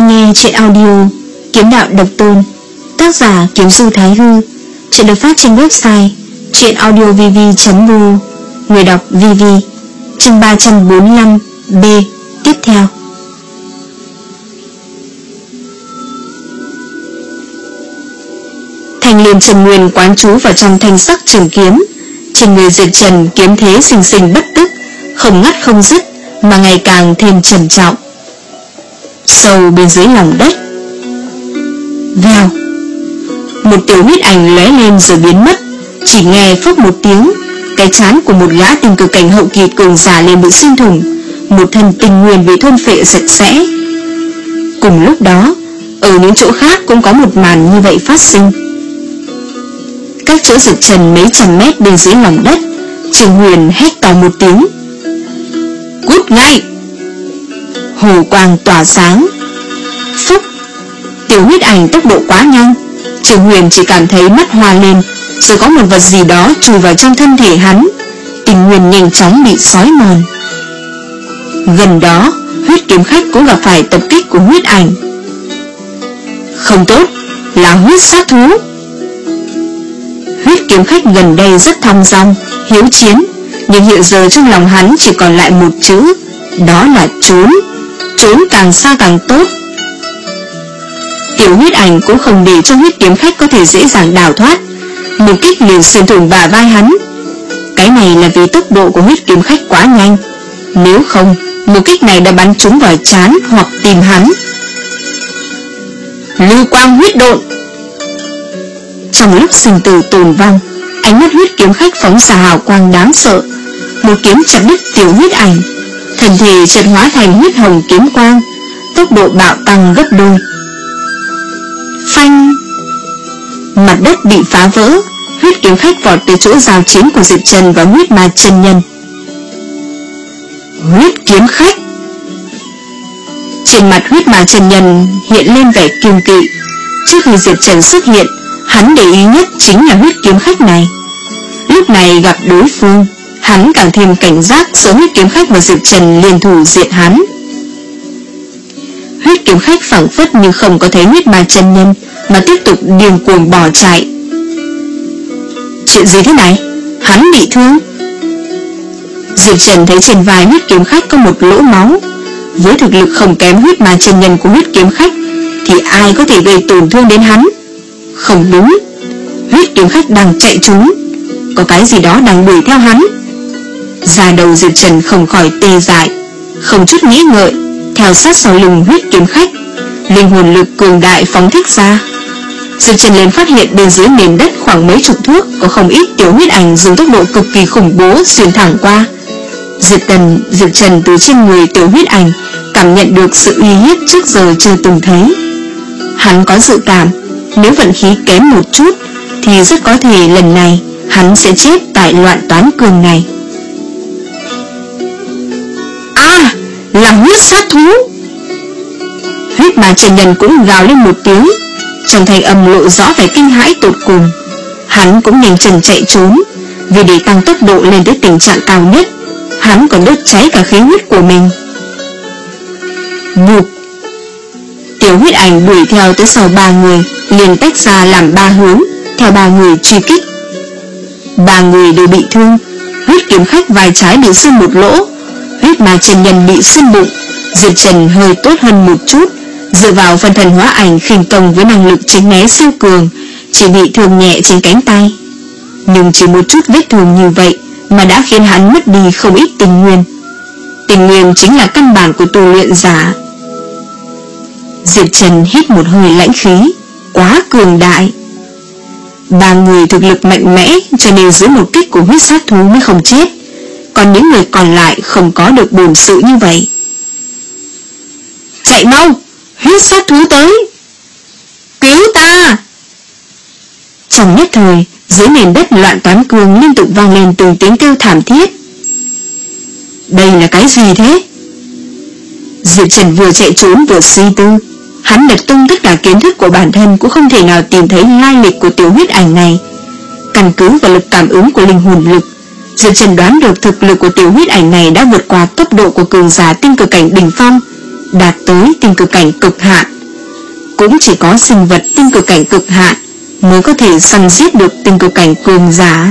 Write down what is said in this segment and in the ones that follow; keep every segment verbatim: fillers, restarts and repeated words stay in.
đang nghe truyện audio Kiếm Đạo Độc Tôn, tác giả Kiếm Du Thái Hư. Truyện được phát trên website truyệnaudiovv chấm ru. Người đọc Vivi. Chương ba trăm bốn mươi lăm B. Tiếp theo. Thanh Liên Trần Nguyên quán trú vào trong thanh sắc trường kiếm. Trên người Diệp Trần kiếm thế sinh sinh bất tức, không ngắt không dứt, mà ngày càng thêm trầm trọng. Sâu bên dưới lòng đất, vèo, một tiểu huyết ảnh lóe lên rồi biến mất. Chỉ nghe phốc một tiếng, cái trán của một gã tinh cực cảnh hậu kỳ cường giả liền bị xuyên thủng, một thân tinh nguyên bị thôn phệ sạch sẽ. Cùng lúc đó, ở những chỗ khác cũng có một màn như vậy phát sinh. Cách chỗ Diệp Trần mấy trăm mét bên dưới lòng đất, Trường Huyền hét to một tiếng: "Cút ngay!" Hồ quang tỏa sáng. Phúc, tiểu huyết ảnh tốc độ quá nhanh, Trường Huyền chỉ cảm thấy mắt hoa lên, rồi có một vật gì đó chui vào trong thân thể hắn. Tình nguyên nhanh chóng bị xói mòn. Gần đó, huyết kiếm khách cũng gặp phải tập kích của huyết ảnh. Không tốt, là huyết sát thú. Huyết kiếm khách gần đây rất thong dong, hiếu chiến, nhưng hiện giờ trong lòng hắn chỉ còn lại một chữ, đó là trốn. Trốn càng xa càng tốt. Tiểu huyết ảnh cũng không để cho huyết kiếm khách có thể dễ dàng đào thoát, một kích liền xuyên thủng bả vai hắn. Cái này là vì tốc độ của huyết kiếm khách quá nhanh, nếu không, một kích này đã bắn trúng vào trán hoặc tim hắn. Lưu quang huyết độn. Trong lúc sinh tử tồn vong, ánh mắt huyết kiếm khách phóng ra hào quang đáng sợ, một kiếm chặt đứt tiểu huyết ảnh. Thần thể chợt hóa thành huyết hồng kiếm quang, tốc độ bạo tăng gấp đôi. Phanh! Mặt đất bị phá vỡ, huyết kiếm khách vọt tới chỗ giao chiến của Diệp Trần và huyết ma chân nhân. Huyết kiếm khách! Trên mặt huyết ma chân nhân hiện lên vẻ kiêng kỵ. Trước khi Diệp Trần xuất hiện, hắn để ý nhất chính là huyết kiếm khách này. Lúc này gặp đối phương, hắn càng thêm cảnh giác, sợ huyết kiếm khách và Diệp Trần liên thủ diệt hắn. Huyết kiếm khách phảng phất như không có thấy huyết ma chân nhân, mà tiếp tục điên cuồng bỏ chạy. Chuyện gì thế này? Hắn bị thương. Diệp Trần thấy trên vai huyết kiếm khách có một lỗ máu. Với thực lực không kém huyết ma chân nhân của huyết kiếm khách, thì ai có thể gây tổn thương đến hắn? Không đúng, huyết kiếm khách đang chạy trốn, có cái gì đó đang đuổi theo hắn. Da đầu Diệp Trần không khỏi tê dại, không chút nghĩ ngợi, theo sát sau lưng huyết kiếm khách, linh hồn lực cường đại phóng thích ra. Diệp Trần liền phát hiện bên dưới nền đất khoảng mấy chục thước có không ít tiểu huyết ảnh dùng tốc độ cực kỳ khủng bố xuyên thẳng qua. Diệp Tần, Diệp Trần từ trên người tiểu huyết ảnh cảm nhận được sự uy hiếp trước giờ chưa từng thấy. Hắn có dự cảm, nếu vận khí kém một chút thì rất có thể lần này hắn sẽ chết tại loạn toán cường này. À, là huyết sát thú. Huyết ma chân nhân cũng gào lên một tiếng, trong thanh âm lộ rõ vẻ kinh hãi tột cùng. Hắn cũng nhanh chân chạy trốn, vì để tăng tốc độ lên tới tình trạng cao nhất, hắn còn đốt cháy cả khí huyết của mình. Nhục. Tiểu huyết ảnh đuổi theo tới sau ba người, liền tách ra làm ba hướng, theo ba người truy kích. Ba người đều bị thương. Huyết kiếm khách vai trái bị xuyên một lỗ, huyết ma chân nhân bị xuyên bụng. Diệp Trần hơi tốt hơn một chút, dựa vào phần thần hóa ảnh khinh công với năng lực tránh né siêu cường, chỉ bị thương nhẹ trên cánh tay. Nhưng chỉ một chút vết thương như vậy mà đã khiến hắn mất đi không ít tình nguyên. Tình nguyên chính là căn bản của tu luyện giả. Diệp Trần hít một hơi lãnh khí, quá cường đại. Ba người thực lực mạnh mẽ, cho nên dưới một kích của huyết sát thú mới không chết, còn những người còn lại không có được bổn sự như vậy. Chạy mau, huyết sát thú tới, cứu ta! Trong nhất thời, dưới nền đất loạn toán cường liên tục vang lên từng tiếng kêu thảm thiết. Đây là cái gì thế? Diệp Trần vừa chạy trốn vừa suy tư. Hắn lật tung tất cả kiến thức của bản thân cũng không thể nào tìm thấy lai lịch của tiểu huyết ảnh này. Căn cứ vào lực cảm ứng của linh hồn lực, Diệp Trần đoán được thực lực của tiểu huyết ảnh này đã vượt qua tốc độ của cường giả tinh cực cảnh đỉnh phong, đạt tới tinh cực cảnh cực hạn. cũng chỉ có sinh vật tinh cực cảnh cực hạn mới có thể săn giết được tinh cực cảnh cường giả.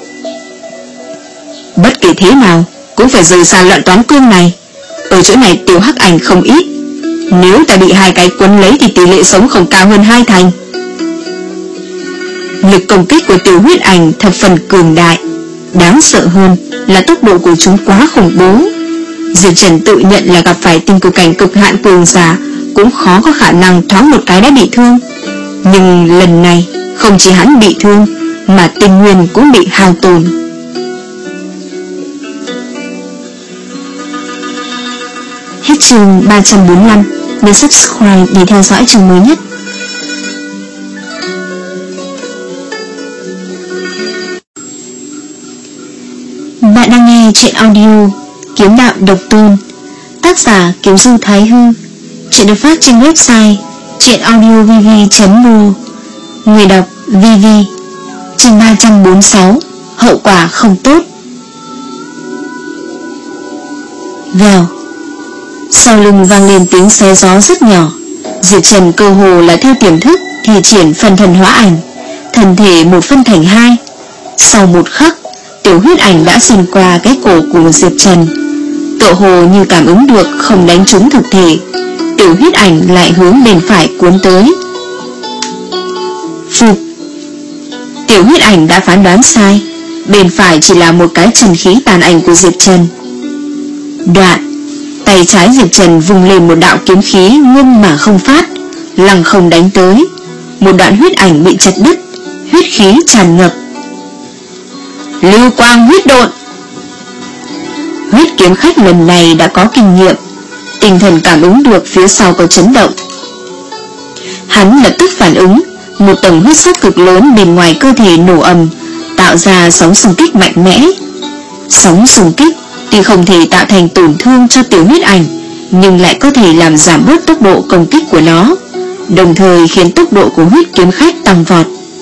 Bất kể thế nào cũng phải rời xa loạn toán cương này. Ở chỗ này tiểu hắc ảnh không ít, nếu ta bị hai cái quấn lấy thì tỷ lệ sống không cao hơn hai thành. Lực công kích của tiểu huyết ảnh thập phần cường đại. Đáng sợ hơn là tốc độ của chúng quá khủng bố. Diệp Trần tự nhận là gặp phải tinh cực cảnh cực hạn cường giả cũng khó có khả năng thoáng một cái đã bị thương. Nhưng lần này không chỉ hắn bị thương mà tinh nguyên cũng bị hao tổn. Hết chương ba trăm bốn mươi lăm. Nhấn subscribe để theo dõi chương mới nhất. Bạn đang nghe truyện audio Kiếm Đạo Độc Tôn, tác giả Kiếm Du Thái Hư. Truyện được phát trên website truyệnaudiovv chấm ro. Người đọc vv. Chương ba trăm bốn mươi sáu. Hậu quả không tốt. Vèo. Sau lưng vang lên tiếng xé gió rất nhỏ. Diệp Trần cơ hồ là theo tiềm thức thì triển phần thần hóa ảnh, thân thể một phân thành hai. Sau một khắc, tiểu huyết ảnh đã xuyên qua cái cổ của Diệp Trần. Tựa hồ như cảm ứng được không đánh trúng thực thể, tiểu huyết ảnh lại hướng bên phải cuốn tới. Phục. Tiểu huyết ảnh đã phán đoán sai, bên phải chỉ là một cái trần khí tàn ảnh của Diệp Trần. Đoạn, tay trái Diệp Trần vung lên một đạo kiếm khí ngưng mà không phát, lăng không đánh tới. Một đoạn huyết ảnh bị chặt đứt, huyết khí tràn ngập. Lưu quang huyết độn. Huyết kiếm khách lần này đã có kinh nghiệm, tinh thần cảm ứng được phía sau có chấn động. Hắn lập tức phản ứng, một tầng huyết sắc cực lớn bên ngoài cơ thể nổ ầm, tạo ra sóng xung kích mạnh mẽ. Sóng xung kích tuy không thể tạo thành tổn thương cho tiểu huyết ảnh, nhưng lại có thể làm giảm bớt tốc độ công kích của nó, đồng thời khiến tốc độ của huyết kiếm khách tăng vọt.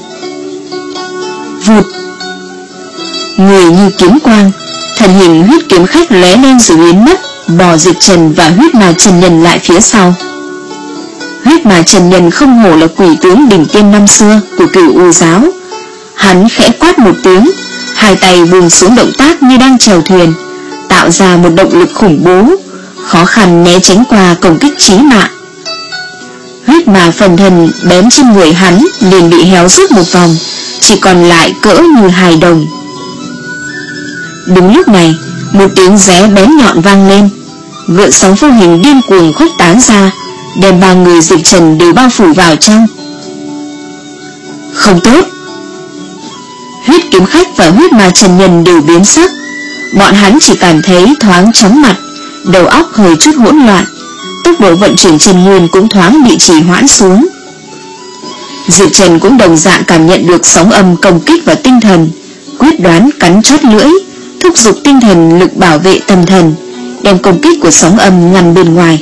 Vụt. Người như kiếm quang, thân hình huyết kiếm khách lóe lên rồi biến mất, bỏ Diệp Trần và huyết mà Trần Nhân lại phía sau. Huyết mà Trần Nhân không hổ là quỷ tướng đỉnh tiên năm xưa của Cửu U giáo. Hắn khẽ quát một tiếng, hai tay buông xuống động tác như đang chèo thuyền, tạo ra một động lực khủng bố, khó khăn né tránh qua công kích chí mạng. Huyết mà phần thân bén trên người hắn liền bị héo rút một vòng, chỉ còn lại cỡ như hài đồng. Đúng lúc này, một tiếng ré bén nhọn vang lên, gợn sóng vô hình điên cuồng khuếch tán ra, đem ba người Diệp Trần đều bao phủ vào trong. Không tốt. Huyết kiếm khách và huyết ma Trần Nhân đều biến sắc. Bọn hắn chỉ cảm thấy thoáng chóng mặt, đầu óc hơi chút hỗn loạn, tốc độ vận chuyển chân nguyên cũng thoáng bị trì hoãn xuống. Diệp Trần cũng đồng dạng cảm nhận được sóng âm công kích vào tinh thần, quyết đoán cắn chót lưỡi, thúc giục tinh thần lực bảo vệ tâm thần, đem công kích của sóng âm ngăn bên ngoài.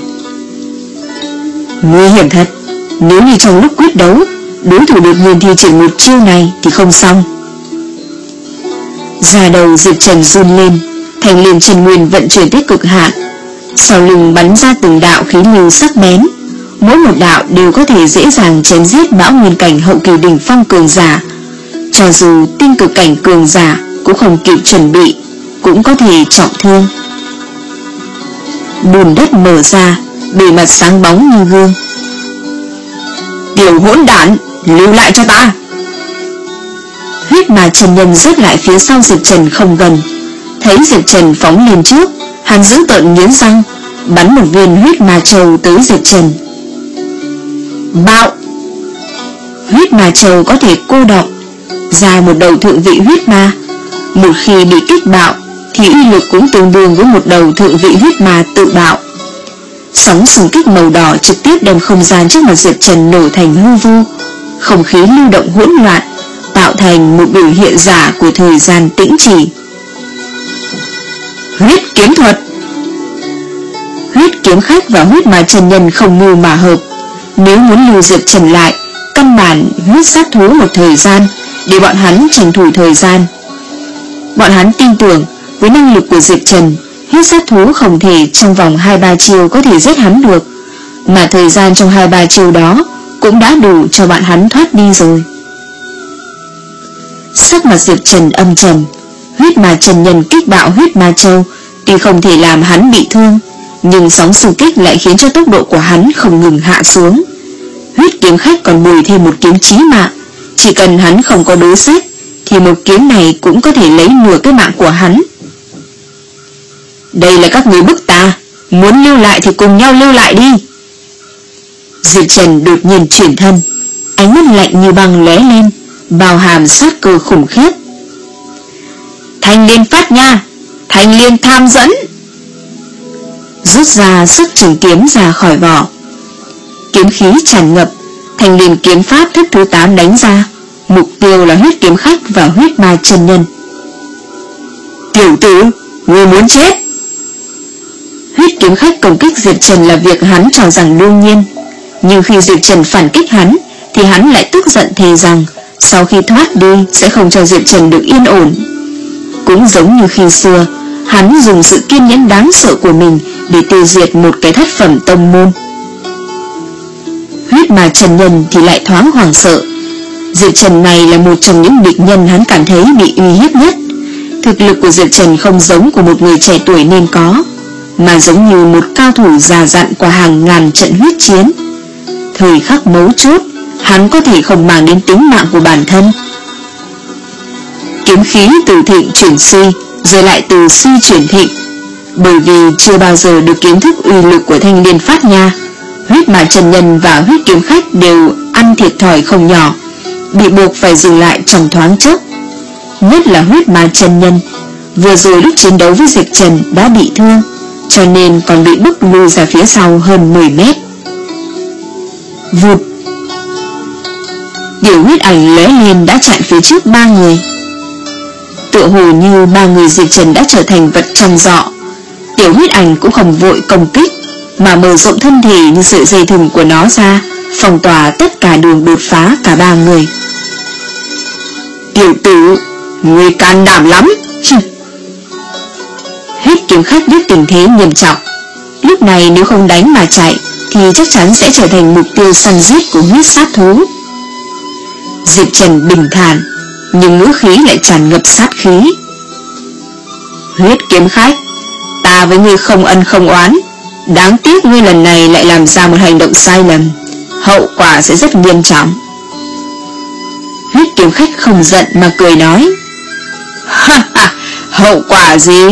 Nguy hiểm thật, nếu như trong lúc quyết đấu đối thủ đột nhiên thi triển một chiêu này thì không xong. Da đầu Diệp Trần run lên, thành liền chân nguyên vận chuyển tới cực hạn, sau lưng bắn ra từng đạo khí lưu sắc bén, mỗi một đạo đều có thể dễ dàng chém giết bão nguyên cảnh hậu kỳ đỉnh phong cường giả. Cho dù tinh cực cảnh cường giả cũng không kịp chuẩn bị, cũng có thể trọng thương. Bùn đất mở ra, bề mặt sáng bóng như gương. Tiểu hỗn đản, lưu lại cho ta. Huyết mà Trần Nhân rớt lại phía sau Diệp Trần không gần. Thấy Diệp Trần phóng lên trước, hắn giữ tợn nghiến răng, bắn một viên huyết ma châu tới Diệp Trần. Bạo. Huyết ma châu có thể cô đọng ra một đầu thượng vị huyết ma, một khi bị kích bạo thì uy lực cũng tương đương với một đầu thượng vị huyết ma tự bạo. Sóng xung kích màu đỏ trực tiếp đem không gian trước mặt Diệp Trần nổ thành hư vô, không khí lưu động hỗn loạn, tạo thành một biểu hiện giả của thời gian tĩnh trì. Huyết kiếm thuật. Huyết kiếm khách và huyết ma Trần Nhân không mưu mà hợp, nếu muốn lưu Diệp Trần lại, căn bản huyết sát thú một thời gian để bọn hắn tranh thủ thời gian. Bọn hắn tin tưởng với năng lực của Diệp Trần, huyết sát thú không thể trong vòng hai ba chiêu có thể giết hắn được, mà thời gian trong hai ba chiêu đó cũng đã đủ cho bạn hắn thoát đi rồi. Sắc mặt Diệp Trần âm trầm. Huyết ma chân nhân kích bạo huyết ma châu tuy không thể làm hắn bị thương, nhưng sóng xung kích lại khiến cho tốc độ của hắn không ngừng hạ xuống. Huyết kiếm khách còn bồi thêm một kiếm chí mạng, chỉ cần hắn không có đối sách thì một kiếm này cũng có thể lấy nửa cái mạng của hắn. Đây là các người bức ta, muốn lưu lại thì cùng nhau lưu lại đi. Diệp Trần đột nhiên chuyển thân, ánh mắt lạnh như băng lóe lên, bao hàm sát cơ khủng khiếp. Thanh liên phát nha, thanh liên tham dẫn. Rút ra sức trường kiếm ra khỏi vỏ, kiếm khí tràn ngập, thanh liên kiếm pháp thức thứ tám đánh ra, mục tiêu là huyết kiếm khách và huyết ma chân nhân. Tiểu tử, ngươi muốn chết. Huyết kiếm khách công kích Diệp Trần là việc hắn cho rằng đương nhiên, nhưng khi Diệp Trần phản kích hắn thì hắn lại tức giận thề rằng sau khi thoát đi sẽ không cho Diệp Trần được yên ổn. Cũng giống như khi xưa, hắn dùng sự kiên nhẫn đáng sợ của mình để tiêu diệt một cái thất phẩm tông môn. Huyết ma chân nhân thì lại thoáng hoảng sợ. Diệp Trần này là một trong những địch nhân hắn cảm thấy bị uy hiếp nhất. Thực lực của Diệp Trần không giống của một người trẻ tuổi nên có, mà giống như một cao thủ già dặn qua hàng ngàn trận huyết chiến. Thời khắc mấu chốt, hắn có thể không màng đến tính mạng của bản thân. Kiếm khí từ thịnh chuyển suy, rồi lại từ suy chuyển thịnh. Bởi vì chưa bao giờ được kiến thức uy lực của thanh liên phát nha, huyết ma chân nhân và huyết kiếm khách đều ăn thiệt thòi không nhỏ, bị buộc phải dừng lại trong thoáng chốc. Nhất là huyết ma chân nhân, vừa rồi lúc chiến đấu với Diệp Trần đã bị thương, cho nên còn bị bức lùi ra phía sau hơn mười mét. Vụt, tiểu huyết ảnh lóe lên đã chặn phía trước ba người. Tựa hồ như ba người Diệp Trần đã trở thành vật trong giọ. Tiểu huyết ảnh cũng không vội công kích, mà mở rộng thân thể như sợi dây thừng của nó ra, phong tỏa tất cả đường đột phá cả ba người. Tiểu tử, ngươi can đảm lắm. Huyết kiếm khách biết tình thế nghiêm trọng, lúc này nếu không đánh mà chạy thì chắc chắn sẽ trở thành mục tiêu săn giết của huyết sát thú. Diệp Trần bình thản, nhưng ngữ khí lại tràn ngập sát khí. Huyết kiếm khách, ta với ngươi không ân không oán, đáng tiếc ngươi lần này lại làm ra một hành động sai lầm, hậu quả sẽ rất nghiêm trọng. Huyết kiếm khách không giận mà cười nói, ha ha, hậu quả gì?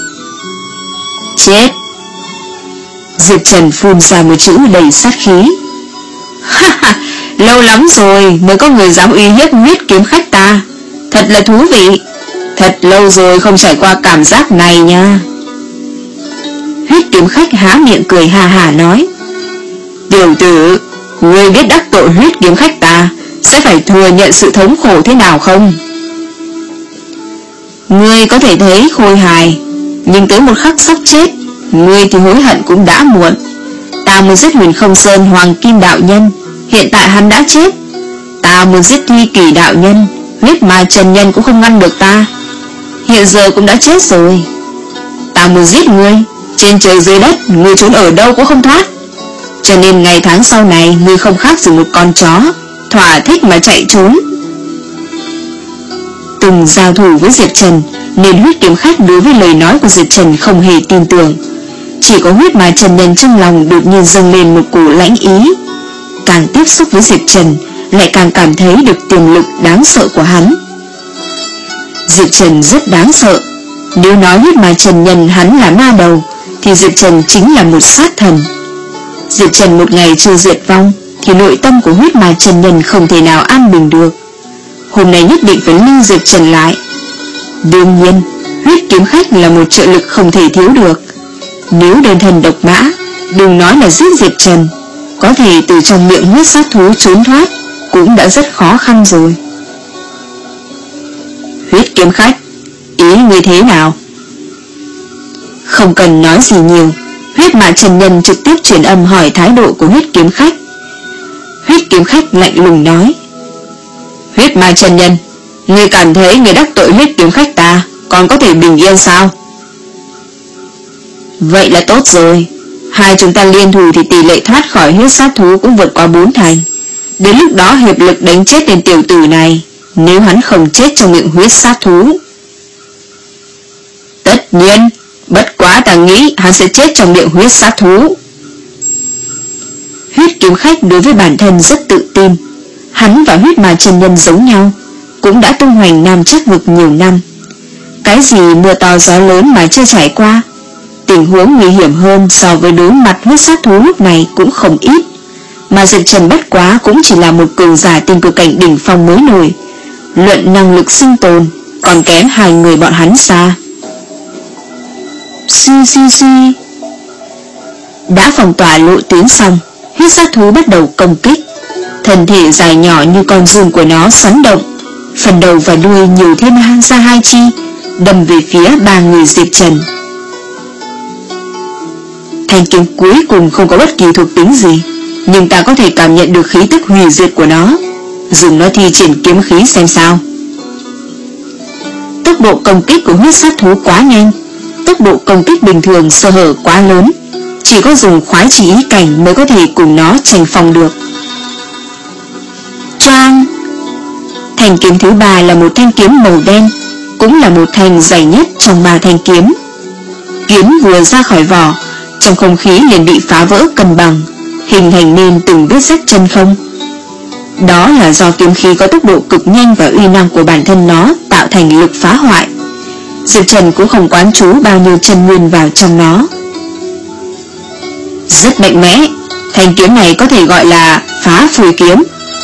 Chết. Diệp Trần phun ra một chữ đầy sát khí. Ha ha, lâu lắm rồi mới có người dám uy hiếp huyết kiếm khách ta, thật là thú vị. Thật lâu rồi không trải qua cảm giác này nha. Huyết kiếm khách há miệng cười hà hà nói, tiểu tử, ngươi biết đắc tội huyết kiếm khách ta sẽ phải thừa nhận sự thống khổ thế nào không? Ngươi có thể thấy khôi hài, nhưng tới một khắc sắp chết, ngươi thì hối hận cũng đã muộn. Ta muốn giết Huyền Không Sơn Hoàng Kim đạo nhân, hiện tại hắn đã chết. Ta muốn giết Thi Kỳ đạo nhân, huyết ma chân nhân cũng không ngăn được ta, hiện giờ cũng đã chết rồi. Ta muốn giết ngươi, trên trời dưới đất ngươi trốn ở đâu cũng không thoát. Cho nên ngày tháng sau này ngươi không khác gì một con chó, thỏa thích mà chạy trốn. Từng giao thủ với Diệp Trần nên huyết kiếm khách đối với lời nói của Diệp Trần không hề tin tưởng. Chỉ có huyết ma chân nhân trong lòng đột nhiên dâng lên một cổ lãnh ý. Càng tiếp xúc với Diệp Trần lại càng cảm thấy được tiềm lực đáng sợ của hắn. Diệp Trần rất đáng sợ. Nếu nói huyết ma chân nhân hắn là ma đầu thì Diệp Trần chính là một sát thần. Diệp Trần một ngày chưa diệt vong thì nội tâm của huyết ma chân nhân không thể nào an bình được. Hôm nay nhất định phải lưu Diệp Trần lại. Đương nhiên huyết kiếm khách là một trợ lực không thể thiếu được. Nếu đơn thân độc mã, đừng nói là giết Diệp Trần, có thể từ trong miệng huyết sát thú trốn thoát cũng đã rất khó khăn rồi. Huyết kiếm khách, ý ngươi thế nào? Không cần nói gì nhiều, huyết ma chân nhân trực tiếp truyền âm hỏi thái độ của huyết kiếm khách. Huyết kiếm khách lạnh lùng nói, huyết ma chân nhân, ngươi cảm thấy người đắc tội huyết kiếm khách ta còn có thể bình yên sao? Vậy là tốt rồi. Hai chúng ta liên thủ thì tỷ lệ thoát khỏi huyết sát thú cũng vượt qua bốn thành. Đến lúc đó hiệp lực đánh chết tên tiểu tử này, nếu hắn không chết trong miệng huyết sát thú. Tất nhiên, bất quá ta nghĩ hắn sẽ chết trong miệng huyết sát thú. Huyết kiếm khách đối với bản thân rất tự tin. Hắn và huyết ma chân nhân giống nhau, cũng đã tung hoành Nam Trác vực nhiều năm. Cái gì mưa to gió lớn mà chưa trải qua. Tình huống nguy hiểm hơn so với đối mặt huyết sát thú lúc này cũng không ít. Mà Diệp Trần bất quá cũng chỉ là một cường giả tiên cực cảnh đỉnh phong mới nổi. Luận năng lực sinh tồn còn kém hai người bọn hắn xa. Xì xì xì. Đã phong tỏa lộ tuyến xong, huyết sát thú bắt đầu công kích. Thân thể dài nhỏ như con giun của nó xoắn động, phần đầu và đuôi nhiều thêm ra hai chi, đâm về phía ba người Diệp Trần. Thanh kiếm cuối cùng không có bất kỳ thuộc tính gì, nhưng ta có thể cảm nhận được khí tức hủy diệt của nó. Dùng nó thi triển kiếm khí xem sao. Tốc độ công kích của huyết sát thú quá nhanh, tốc độ công kích bình thường sơ hở quá lớn, chỉ có dùng khoái chỉ ý cảnh mới có thể cùng nó tranh phòng được. Choang! Thanh kiếm thứ ba là một thanh kiếm màu đen, cũng là một thanh dài nhất trong ba thanh kiếm. Kiếm vừa ra khỏi vỏ, trong không khí liền bị phá vỡ cân bằng, hình thành nên từng vết rách chân không. Đó là do kiếm khí có tốc độ cực nhanh và uy năng của bản thân nó tạo thành lực phá hoại. Diệp Trần cũng không quán chú bao nhiêu chân nguyên vào trong nó. Rất mạnh mẽ, thanh kiếm này có thể gọi là phá phùi kiếm.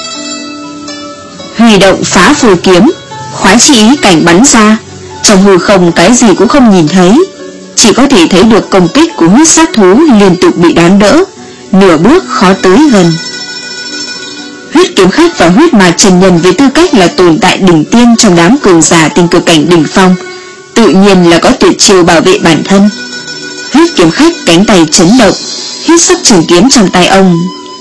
Huy động phá phùi kiếm, khoái chi ý cảnh bắn ra, trong hư không cái gì cũng không nhìn thấy, chỉ có thể thấy được công kích của huyết sát thú liên tục bị đón đỡ, nửa bước khó tới gần. Huyết kiếm khách và huyết ma chân nhân với tư cách là tồn tại đỉnh tiên trong đám cường giả tiên cực cảnh đỉnh phong, tự nhiên là có tuyệt chiêu bảo vệ bản thân. Huyết kiếm khách cánh tay chấn động, hít sắc trường kiếm trong tay ông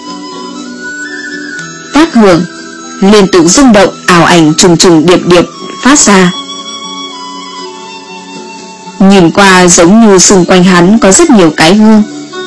tác hưởng, liên tục rung động, ảo ảnh trùng trùng điệp điệp phát ra. Nhìn qua giống như xung quanh hắn có rất nhiều cái gương.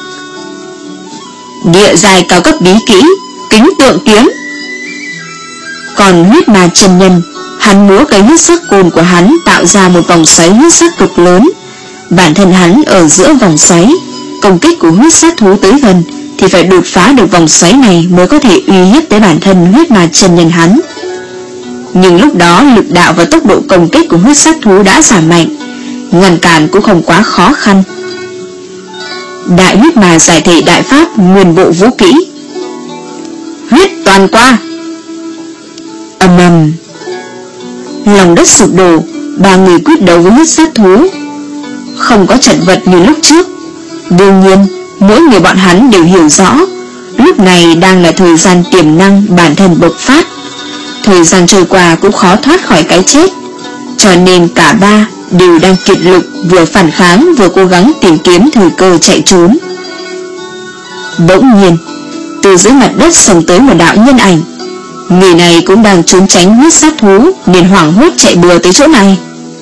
Địa giai cao cấp bí kỹ kính tượng kiếm. Còn huyết ma chân nhân, hắn múa cái huyết sắc côn của hắn tạo ra một vòng xoáy huyết sắc cực lớn. Bản thân hắn ở giữa vòng xoáy, công kích của huyết sát thú tới gần thì phải đột phá được vòng xoáy này mới có thể uy hiếp tới bản thân huyết ma chân nhân hắn. Nhưng lúc đó lực đạo và tốc độ công kích của huyết sát thú đã giảm mạnh, ngăn cản cũng không quá khó khăn. Đại huyết ma giải thể đại pháp nguyên bộ vũ kỹ huyết toàn qua. Ầm ầm, lòng đất sụp đổ, ba người quyết đấu với huyết sát thú. Không có chật vật như lúc trước. Đương nhiên mỗi người bọn hắn đều hiểu rõ lúc này đang là thời gian tiềm năng bản thân bộc phát. Thời gian trôi qua cũng khó thoát khỏi cái chết, cho nên cả ba đều đang kiệt lực, vừa phản kháng vừa cố gắng tìm kiếm thời cơ chạy trốn. Bỗng nhiên từ dưới mặt đất xông tới một đạo nhân ảnh. Người này cũng đang trốn tránh huyết sát thú nên hoảng hốt chạy bừa tới chỗ này.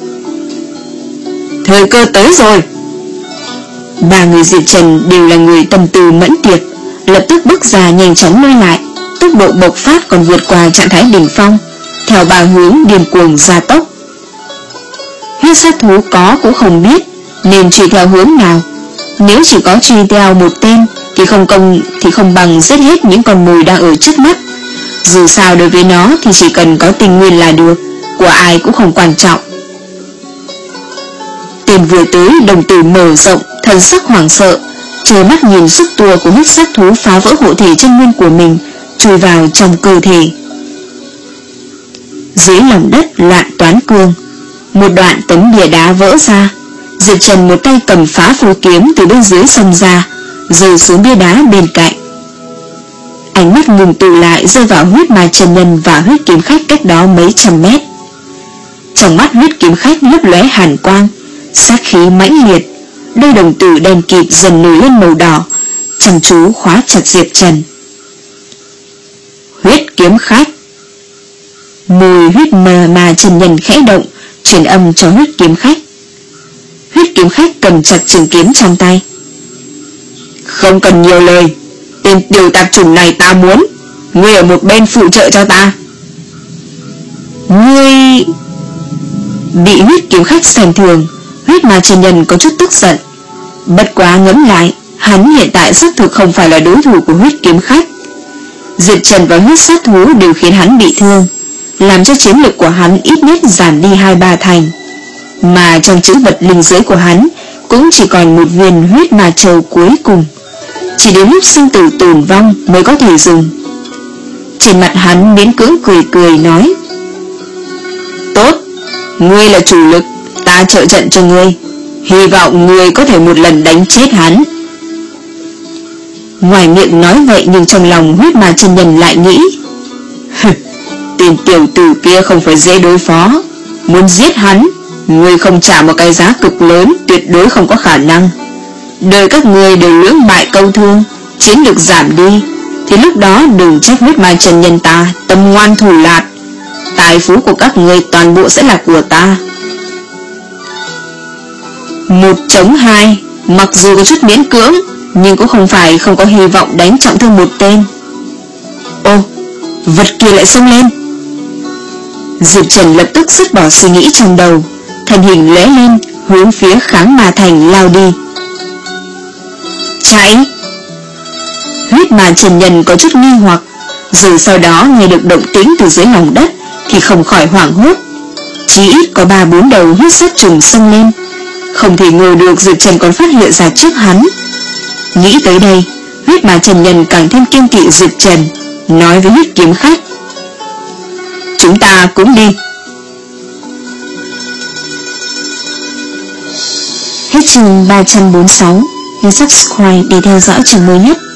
Thời cơ tới rồi. Ba người Diệp Trần đều là người tâm tư mẫn tiệp, lập tức bước ra nhanh chóng lui lại, tốc độ bộc phát còn vượt qua trạng thái đỉnh phong, theo ba hướng điên cuồng gia tốc. Huyết sát thú có cũng không biết nên truy theo hướng nào. Nếu chỉ có truy theo một tên thì không công thì không bằng giết hết những con mồi đang ở trước mắt. Dù sao đối với nó thì chỉ cần có tình nguyên là được, của ai cũng không quan trọng. Tên vừa tới đồng tử mở rộng, thần sắc hoảng sợ, trơ mắt nhìn xúc tua của huyết sát thú phá vỡ hộ thể chân nguyên của mình, chui vào trong cơ thể. Dưới lòng đất loạn toán cương, một đoạn tấm bia đá vỡ ra. Diệp Trần một tay cầm phá phù kiếm từ bên dưới xông ra, rơi xuống bia đá bên cạnh. Ánh mắt ngừng tụ lại rơi vào huyết ma chân nhân và huyết kiếm khách cách đó mấy trăm mét. Trong mắt huyết kiếm khách lấp lóe hàn quang, sát khí mãnh liệt, đôi đồng tử đen kịt dần nổi lên màu đỏ, chăm chú khóa chặt Diệp Trần. Huyết kiếm khách. Mùi huyết ma ma chân nhân khẽ động, truyền âm cho huyết kiếm khách. Huyết kiếm khách cầm chặt trường kiếm trong tay. Không cần nhiều lời, tên tiểu tạp chủng này ta muốn. ngươi ở một bên phụ trợ cho ta. Ngươi... Bị huyết kiếm khách xem thường, huyết ma chân nhân có chút tức giận. Bất quá ngẫm lại, hắn hiện tại xác thực không phải là đối thủ của huyết kiếm khách. Diệp Trần và huyết sát thú đều khiến hắn bị thương, làm cho chiến lực của hắn ít nhất giảm đi hai ba thành. Mà trong chữ vật linh giới của hắn cũng chỉ còn một viên huyết ma châu cuối cùng, chỉ đến lúc sinh tử tồn vong mới có thể dùng. Trên mặt hắn miễn cưỡng cười cười nói: Tốt, ngươi là chủ lực, ta trợ trận cho ngươi, hy vọng ngươi có thể một lần đánh chết hắn. Ngoài miệng nói vậy nhưng trong lòng huyết ma chân nhân lại nghĩ: Tên tiểu tử kia không phải dễ đối phó, muốn giết hắn, ngươi không trả một cái giá cực lớn tuyệt đối không có khả năng. Đời các ngươi đều lưỡng bại câu thương, chiến lực giảm đi, thì lúc đó đừng trách huyết ma chân nhân ta tâm ngoan thủ lạt. Tài phú của các ngươi toàn bộ sẽ là của ta. Một chống hai, mặc dù có chút miễn cưỡng, nhưng cũng không phải không có hy vọng đánh trọng thương một tên. Ô, vật kia lại xông lên. Diệp Trần lập tức dứt bỏ suy nghĩ trong đầu, thân hình lóe lên hướng phía Kháng Ma Thành lao đi. Chạy! Huyết ma chân nhân có chút nghi hoặc, rồi sau đó nghe được động tĩnh từ dưới lòng đất thì không khỏi hoảng hốt. Chỉ ít có ba bốn đầu huyết sát trùng xông lên, không thể ngờ được Diệp Trần còn phát hiện ra trước hắn. Nghĩ tới đây, huyết ma chân nhân càng thêm kiêng kỵ Diệp Trần, nói với huyết kiếm khách: Chúng ta cũng đi. Hết chương ba trăm bốn mươi sáu. Nhớ subscribe để theo dõi chương mới nhất.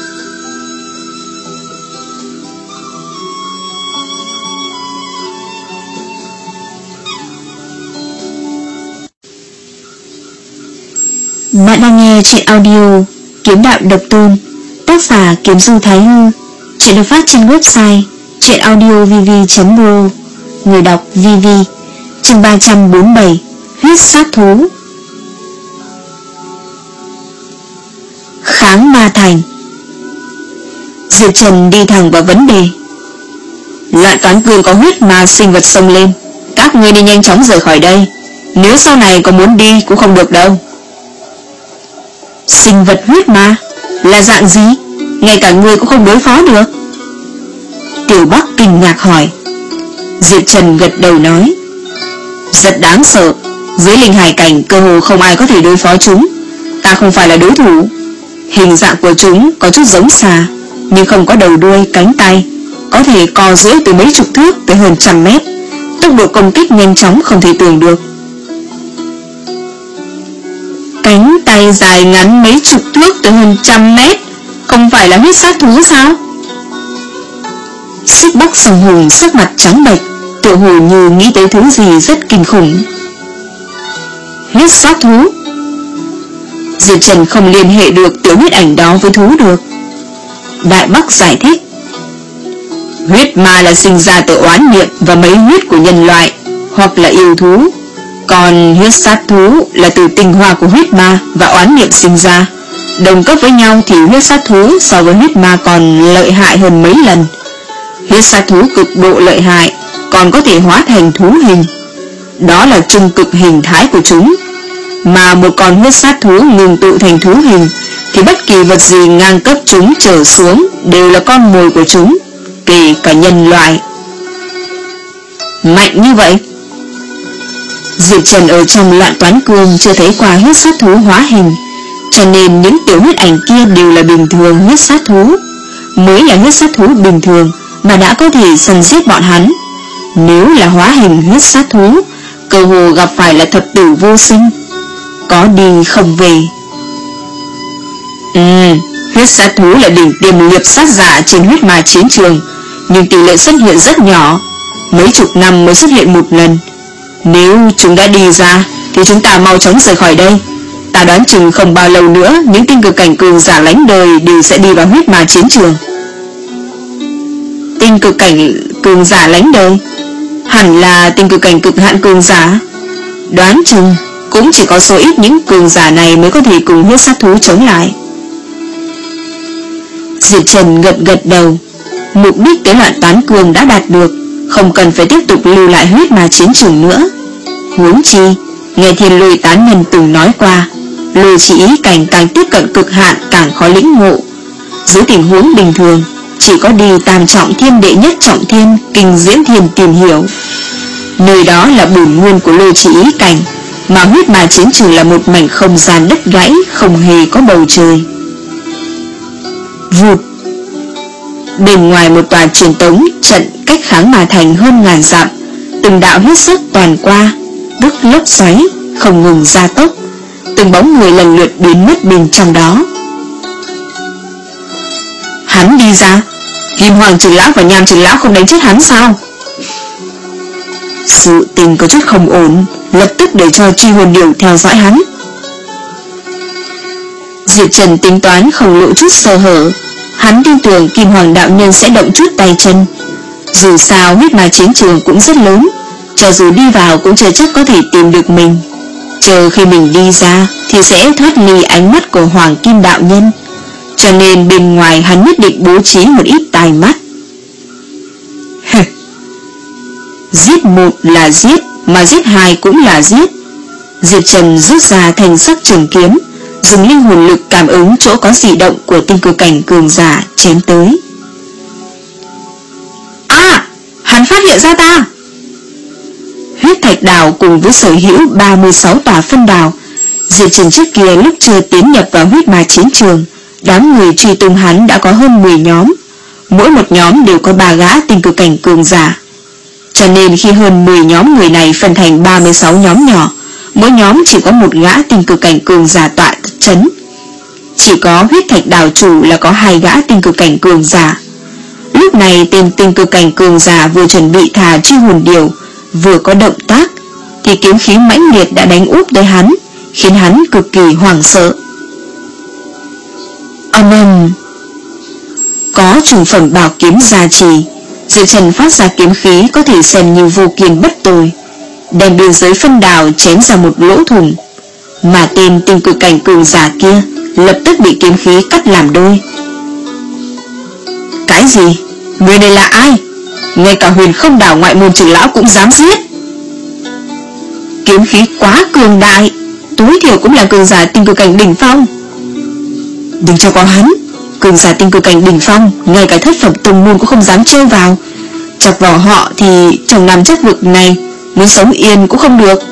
Bạn đang nghe truyện audio Kiếm Đạo Độc Tôn, tác giả Kiếm Du Thái Hư. Truyện được phát trên website truyện audio v v chấm pro. Người đọc vê vê. Chương ba trăm bốn mươi bảy. Huyết sát thú. Kháng Ma Thành. Diệp Trần đi thẳng vào vấn đề. Loạn toán cương có huyết ma sinh vật xông lên, các ngươi đi nhanh chóng rời khỏi đây, nếu sau này có muốn đi cũng không được đâu. Sinh vật huyết ma là dạng gì? Ngay cả ngươi cũng không đối phó được. Tiểu Bắc kinh ngạc hỏi. Diệp Trần gật đầu nói: Rất đáng sợ, dưới linh hải cảnh cơ hồ không ai có thể đối phó chúng. Ta không phải là đối thủ. Hình dạng của chúng có chút giống xà, nhưng không có đầu đuôi, cánh tay, có thể co duỗi từ mấy chục thước tới hơn trăm mét. Tốc độ công kích nhanh chóng không thể tưởng được. Cánh tay dài ngắn mấy chục thước tới hơn trăm mét, không phải là huyết sát thú sao? Xích Bắc Sòng Hùng sắc mặt trắng bệch, tựa hồ như nghĩ tới thứ gì rất kinh khủng. Huyết sát thú? Diệp Trần không liên hệ được tiểu huyết ảnh đó với thú được. Đại Bắc giải thích: Huyết ma là sinh ra từ oán niệm và mấy huyết của nhân loại, hoặc là yêu thú. Còn huyết sát thú là từ tinh hoa của huyết ma và oán niệm sinh ra. Đồng cấp với nhau thì huyết sát thú so với huyết ma còn lợi hại hơn mấy lần. Huyết sát thú cực độ lợi hại, còn có thể hóa thành thú hình. Đó là trung cực hình thái của chúng. Mà một con huyết sát thú ngừng tụ thành thú hình thì bất kỳ vật gì ngang cấp chúng trở xuống đều là con mồi của chúng, kể cả nhân loại. Mạnh như vậy? Diệp Trần ở trong loạn toán cương chưa thấy qua huyết sát thú hóa hình, cho nên những tiểu huyết ảnh kia đều là bình thường huyết sát thú. Mới là huyết sát thú bình thường mà đã có thể săn giết bọn hắn. Nếu là hóa hình huyết sát thú, cơ hồ gặp phải là thập tử vô sinh, có đi không về. Ừ, huyết sát thú là đỉnh tiêm liệp sát giả trên huyết ma chiến trường, nhưng tỷ lệ xuất hiện rất nhỏ, mấy chục năm mới xuất hiện một lần. Nếu chúng đã đi ra thì chúng ta mau chóng rời khỏi đây. Ta đoán chừng không bao lâu nữa những tinh cực cảnh cường giả lánh đời đều sẽ đi vào huyết ma chiến trường. Tinh cực cảnh cường giả lánh đời? Hẳn là tinh cực cảnh cực hạn cường giả. Đoán chừng cũng chỉ có số ít những cường giả này mới có thể cùng huyết sát thú chống lại. Diệp Trần gật gật đầu. Mục đích tế loạn toán cương đã đạt được, không cần phải tiếp tục lưu lại huyết ma chiến trường nữa. Huống chi nghe Thiên Lôi tán nhân từng nói qua, lôi chỉ ý cảnh càng tiếp cận cực hạn càng khó lĩnh ngộ. Dưới tình huống bình thường, chỉ có đi tam trọng thiên đệ nhất trọng thiên kinh diễn thiên tìm hiểu. Nơi đó là bổn nguyên của lôi chỉ ý cảnh, mà huyết ma chiến trường là một mảnh không gian đất gãy, không hề có bầu trời. Vụt. Bên ngoài một tòa truyền tống trận cách kháng ma thành hơn ngàn dặm, từng đạo huyết sắc toàn qua, tức lốc xoáy không ngừng gia tốc, từng bóng người lần lượt biến mất bên trong đó. Hắn đi ra, Kim Hoàng trưởng lão và Nham trưởng lão không đánh chết hắn sao? Sự tình có chút không ổn, lập tức để cho truy hồn điểu theo dõi hắn. Diệp Trần tính toán không lộ chút sơ hở, hắn tin tưởng Kim Hoàng đạo nhân sẽ động chút tay chân. Dù sao huyết ma chiến trường cũng rất lớn, cho dù đi vào cũng chưa chắc có thể tìm được mình. Chờ khi mình đi ra thì sẽ thoát ly ánh mắt của Hoàng Kim đạo nhân, cho nên bên ngoài hắn nhất định bố trí một ít tai mắt. Giết một là giết, mà giết hai cũng là giết. Diệp Trần rút ra thành sắc trường kiếm, dùng linh hồn lực cảm ứng chỗ có dị động của tinh cực cảnh cường giả chém tới. À, hắn phát hiện ra ta. Huyết thạch đảo cùng với sở hữu ba mươi sáu tòa phân đảo. Diệp Trần trước kia lúc chưa tiến nhập vào huyết ma chiến trường, đám người truy tung hắn đã có hơn mười nhóm, mỗi một nhóm đều có ba gã tinh cực cảnh cường giả. Cho nên khi hơn mười nhóm người này phân thành ba mươi sáu nhóm nhỏ, mỗi nhóm chỉ có một gã tinh cực cảnh cường giả tọa chấn. Chỉ có huyết thạch đảo chủ là có hai gã tinh cực cảnh cường giả. Lúc này tên tinh cực cảnh cường giả vừa chuẩn bị thả truy hồn điểu, vừa có động tác thì kiếm khí mãnh liệt đã đánh úp tới hắn, khiến hắn cực kỳ hoảng sợ. Âm ầm. Có trùng phẩm bảo kiếm gia trì, Diệp Trần phát ra kiếm khí có thể xem như vô kiên bất tồi, đem biên giới phân đảo chém ra một lỗ thủng, mà tên tinh cực cảnh cường giả kia lập tức bị kiếm khí cắt làm đôi. Cái gì? Người này là ai? Ngay cả Huyền Không đảo ngoại môn trưởng lão cũng dám giết. Kiếm khí quá cường đại, tối thiểu cũng là cường giả tinh cực cảnh đỉnh phong. Đừng cho có hắn, cường giả tinh cực cảnh đỉnh phong, ngay cả thất phẩm tông môn cũng không dám trêu vào. Chọc vào họ thì trong năm chắc vực này muốn sống yên cũng không được.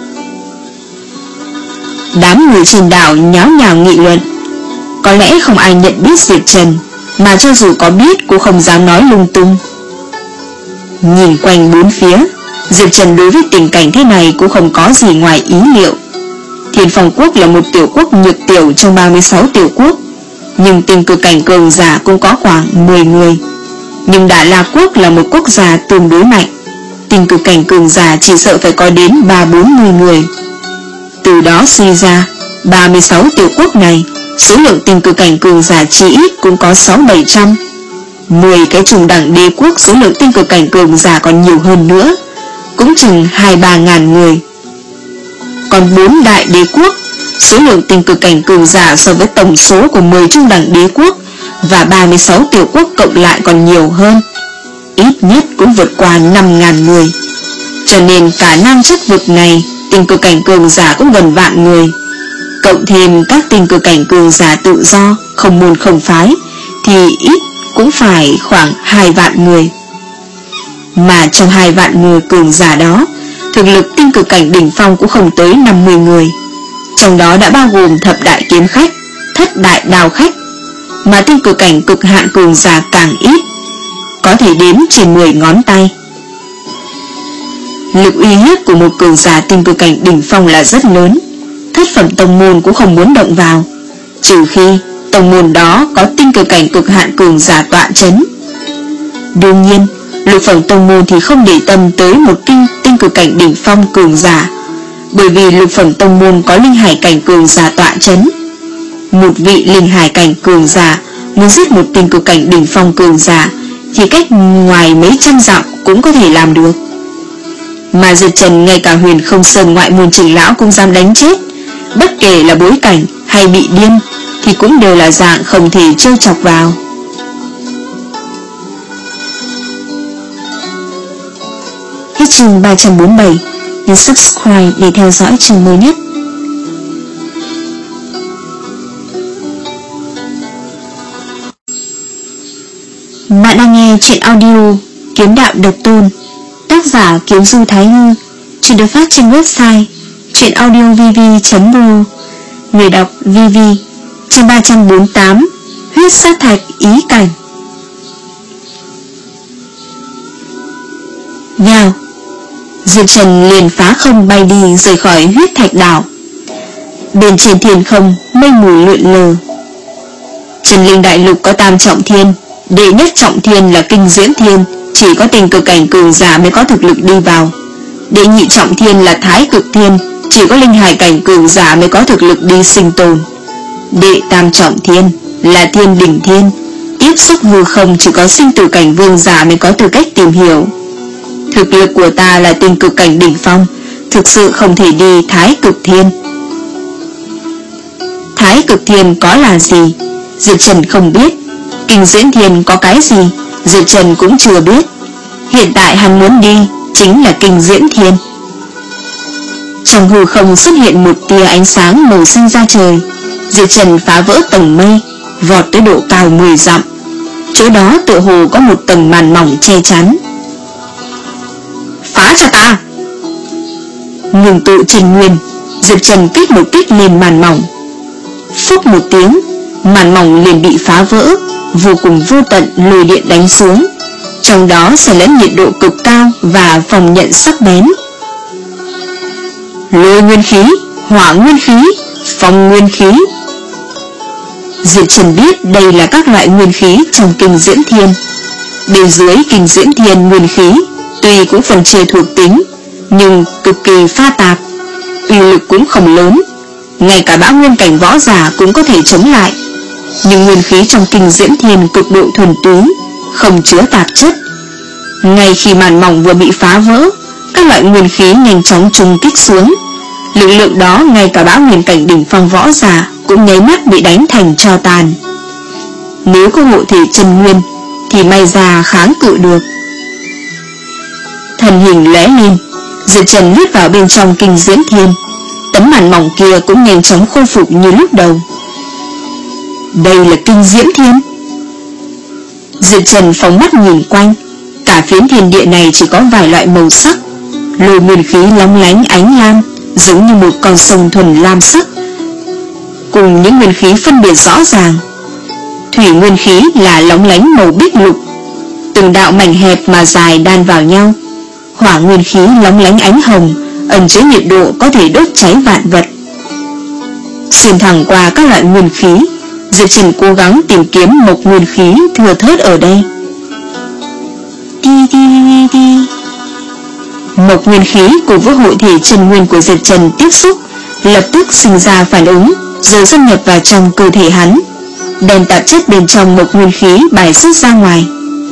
Đám người trên đảo nháo nhào nghị luận. Có lẽ không ai nhận biết Diệp Trần, mà cho dù có biết cũng không dám nói lung tung. Nhìn quanh bốn phía, Diệp Trần đối với tình cảnh thế này cũng không có gì ngoài ý liệu. Thiên Phong Quốc là một tiểu quốc nhược tiểu trong ba mươi sáu tiểu quốc, nhưng tinh cực cảnh cường giả cũng có khoảng mười người. Nhưng Đà La Quốc là một quốc gia tương đối mạnh, tinh cực cảnh cường giả chỉ sợ phải có đến ba bốn mươi người. Từ đó suy ra, ba mươi sáu tiểu quốc này, số lượng tinh cực cảnh cường giả chỉ ít cũng có sáu bảy trăm. mười cái trùng đẳng đế quốc số lượng tinh cực cảnh cường giả còn nhiều hơn nữa, cũng chừng hai ba ngàn người. Còn bốn đại đế quốc, số lượng tinh cực cảnh cường giả so với tổng số của mười trung đẳng đế quốc và ba mươi sáu tiểu quốc cộng lại còn nhiều hơn, ít nhất cũng vượt qua năm ngàn người. Cho nên cả nam chất vực này, tinh cực cảnh cường giả cũng gần vạn người. Cộng thêm các tinh cực cảnh cường giả tự do, không môn không phái, thì ít cũng phải khoảng hai vạn người. Mà trong hai vạn người cường giả đó, thực lực tinh cực cảnh đỉnh phong cũng không tới năm mươi người. Trong đó đã bao gồm thập đại kiếm khách, thất đại đao khách, mà tinh cực cảnh cực hạn cường giả càng ít, có thể đếm trên mười ngón tay. Lực uy hiếp của một cường giả tinh cực cảnh đỉnh phong là rất lớn, thất phẩm tông môn cũng không muốn động vào, trừ khi tông môn đó có tinh cực cảnh cực hạn cường giả tọa chấn. Đương nhiên, lục phẩm tông môn thì không để tâm tới một tinh, tinh cực cảnh đỉnh phong cường giả, bởi vì lục phẩm tông môn có linh hải cảnh cường giả tọa chấn. Một vị linh hải cảnh cường giả muốn giết một tinh cực cảnh đỉnh phong cường giả thì cách ngoài mấy trăm dặm cũng có thể làm được. Mà Diệp Trần ngay cả Huyền Không Sơn ngoại môn trưởng lão cũng dám đánh chết, bất kể là bối cảnh hay bị điên thì cũng đều là dạng không thể trêu chọc vào. chương ba trăm bốn mươi bảy. Nhấn subscribe để theo dõi chương mới nhất. Bạn đang nghe truyện audio Kiếm Đạo Độc Tôn, tác giả Kiếm Du Thái Hư, truyện được phát trên website truyệnaudiovv chấm ro. Người đọc vê vê. Chương ba trăm bốn mươi tám. Huyết sát thạch ý cảnh. Vào, Diệp Trần liền phá không bay đi, rời khỏi huyết thạch đảo. Bên trên thiên không, mây mù lượn lờ. Trần Linh Đại Lục có tam trọng thiên, đệ nhất trọng thiên là Kinh Diễm Thiên, chỉ có tình cực cảnh cường giả mới có thực lực đi vào. Đệ nhị trọng thiên là Thái Cực Thiên, chỉ có linh hải cảnh cường giả mới có thực lực đi sinh tồn. Đệ tam trọng thiên là Thiên Đỉnh Thiên, tiếp xúc hư không chỉ có sinh tử cảnh vương giả mới có tư cách tìm hiểu. Thực lực của ta là tình cực cảnh đỉnh phong, thực sự không thể đi Thái Cực Thiên. Thái Cực Thiên có là gì? Diệp Trần không biết. Kinh Diễm Thiên có cái gì? Diệp Trần cũng chưa biết. Hiện tại hắn muốn đi chính là Kinh Diễm Thiên. Trong hư không xuất hiện một tia ánh sáng màu xanh ra trời. Diệp Trần phá vỡ tầng mây, vọt tới độ cao mười dặm. Chỗ đó tựa hồ có một tầng màn mỏng che chắn. Phá cho ta! Ngừng tụ Trần Nguyên, Diệp Trần kích một kích lên màn mỏng. Phúc một tiếng, màn mỏng liền bị phá vỡ, vô cùng vô tận lôi điện đánh xuống. Trong đó sẽ lẫn nhiệt độ cực cao và phòng nhận sắc bén. Lôi nguyên khí, hỏa nguyên khí, phong nguyên khí. Diệp Trần biết đây là các loại nguyên khí trong Kinh Diễm Thiên. Bên dưới Kinh Diễm Thiên nguyên khí tuy cũng phần chia thuộc tính, nhưng cực kỳ pha tạp, uy lực cũng không lớn. Ngay cả bão nguyên cảnh võ giả cũng có thể chống lại. Nhưng nguyên khí trong Kinh Diễm Thiên cực độ thuần túy, không chứa tạp chất. Ngay khi màn mỏng vừa bị phá vỡ, các loại nguyên khí nhanh chóng trùng kích xuống. Lực lượng đó ngay cả bão nguyên cảnh đỉnh phong võ giả cũng nháy mắt bị đánh thành tro tàn. Nếu có hộ thể chân nguyên thì may ra kháng cự được. Thần hình lóe lên, Diệp Trần lướt vào bên trong Kinh Diễm Thiên. Tấm màn mỏng kia cũng nhanh chóng khôi phục như lúc đầu. Đây là Kinh Diễm Thiên. Diệp Trần phóng mắt nhìn quanh. Cả phiến thiên địa này chỉ có vài loại màu sắc. Lôi nguyên khí lóng lánh ánh lam, giống như một con sông thuần lam sắc, cùng những nguyên khí phân biệt rõ ràng. Thủy nguyên khí là lóng lánh màu bích lục, từng đạo mảnh hẹp mà dài đan vào nhau. Hỏa nguyên khí lóng lánh ánh hồng, ẩn chứa nhiệt độ có thể đốt cháy vạn vật. Xuyên thẳng qua các loại nguyên khí, Diệp Trần cố gắng tìm kiếm một nguyên khí thừa thớt ở đây. Đi đi đi đi. Một nguyên khí cùng với hội thể chân nguyên của Diệp Trần tiếp xúc, lập tức sinh ra phản ứng, rồi xâm nhập vào trong cơ thể hắn, đem tạp chất bên trong một nguyên khí bài xuất ra ngoài.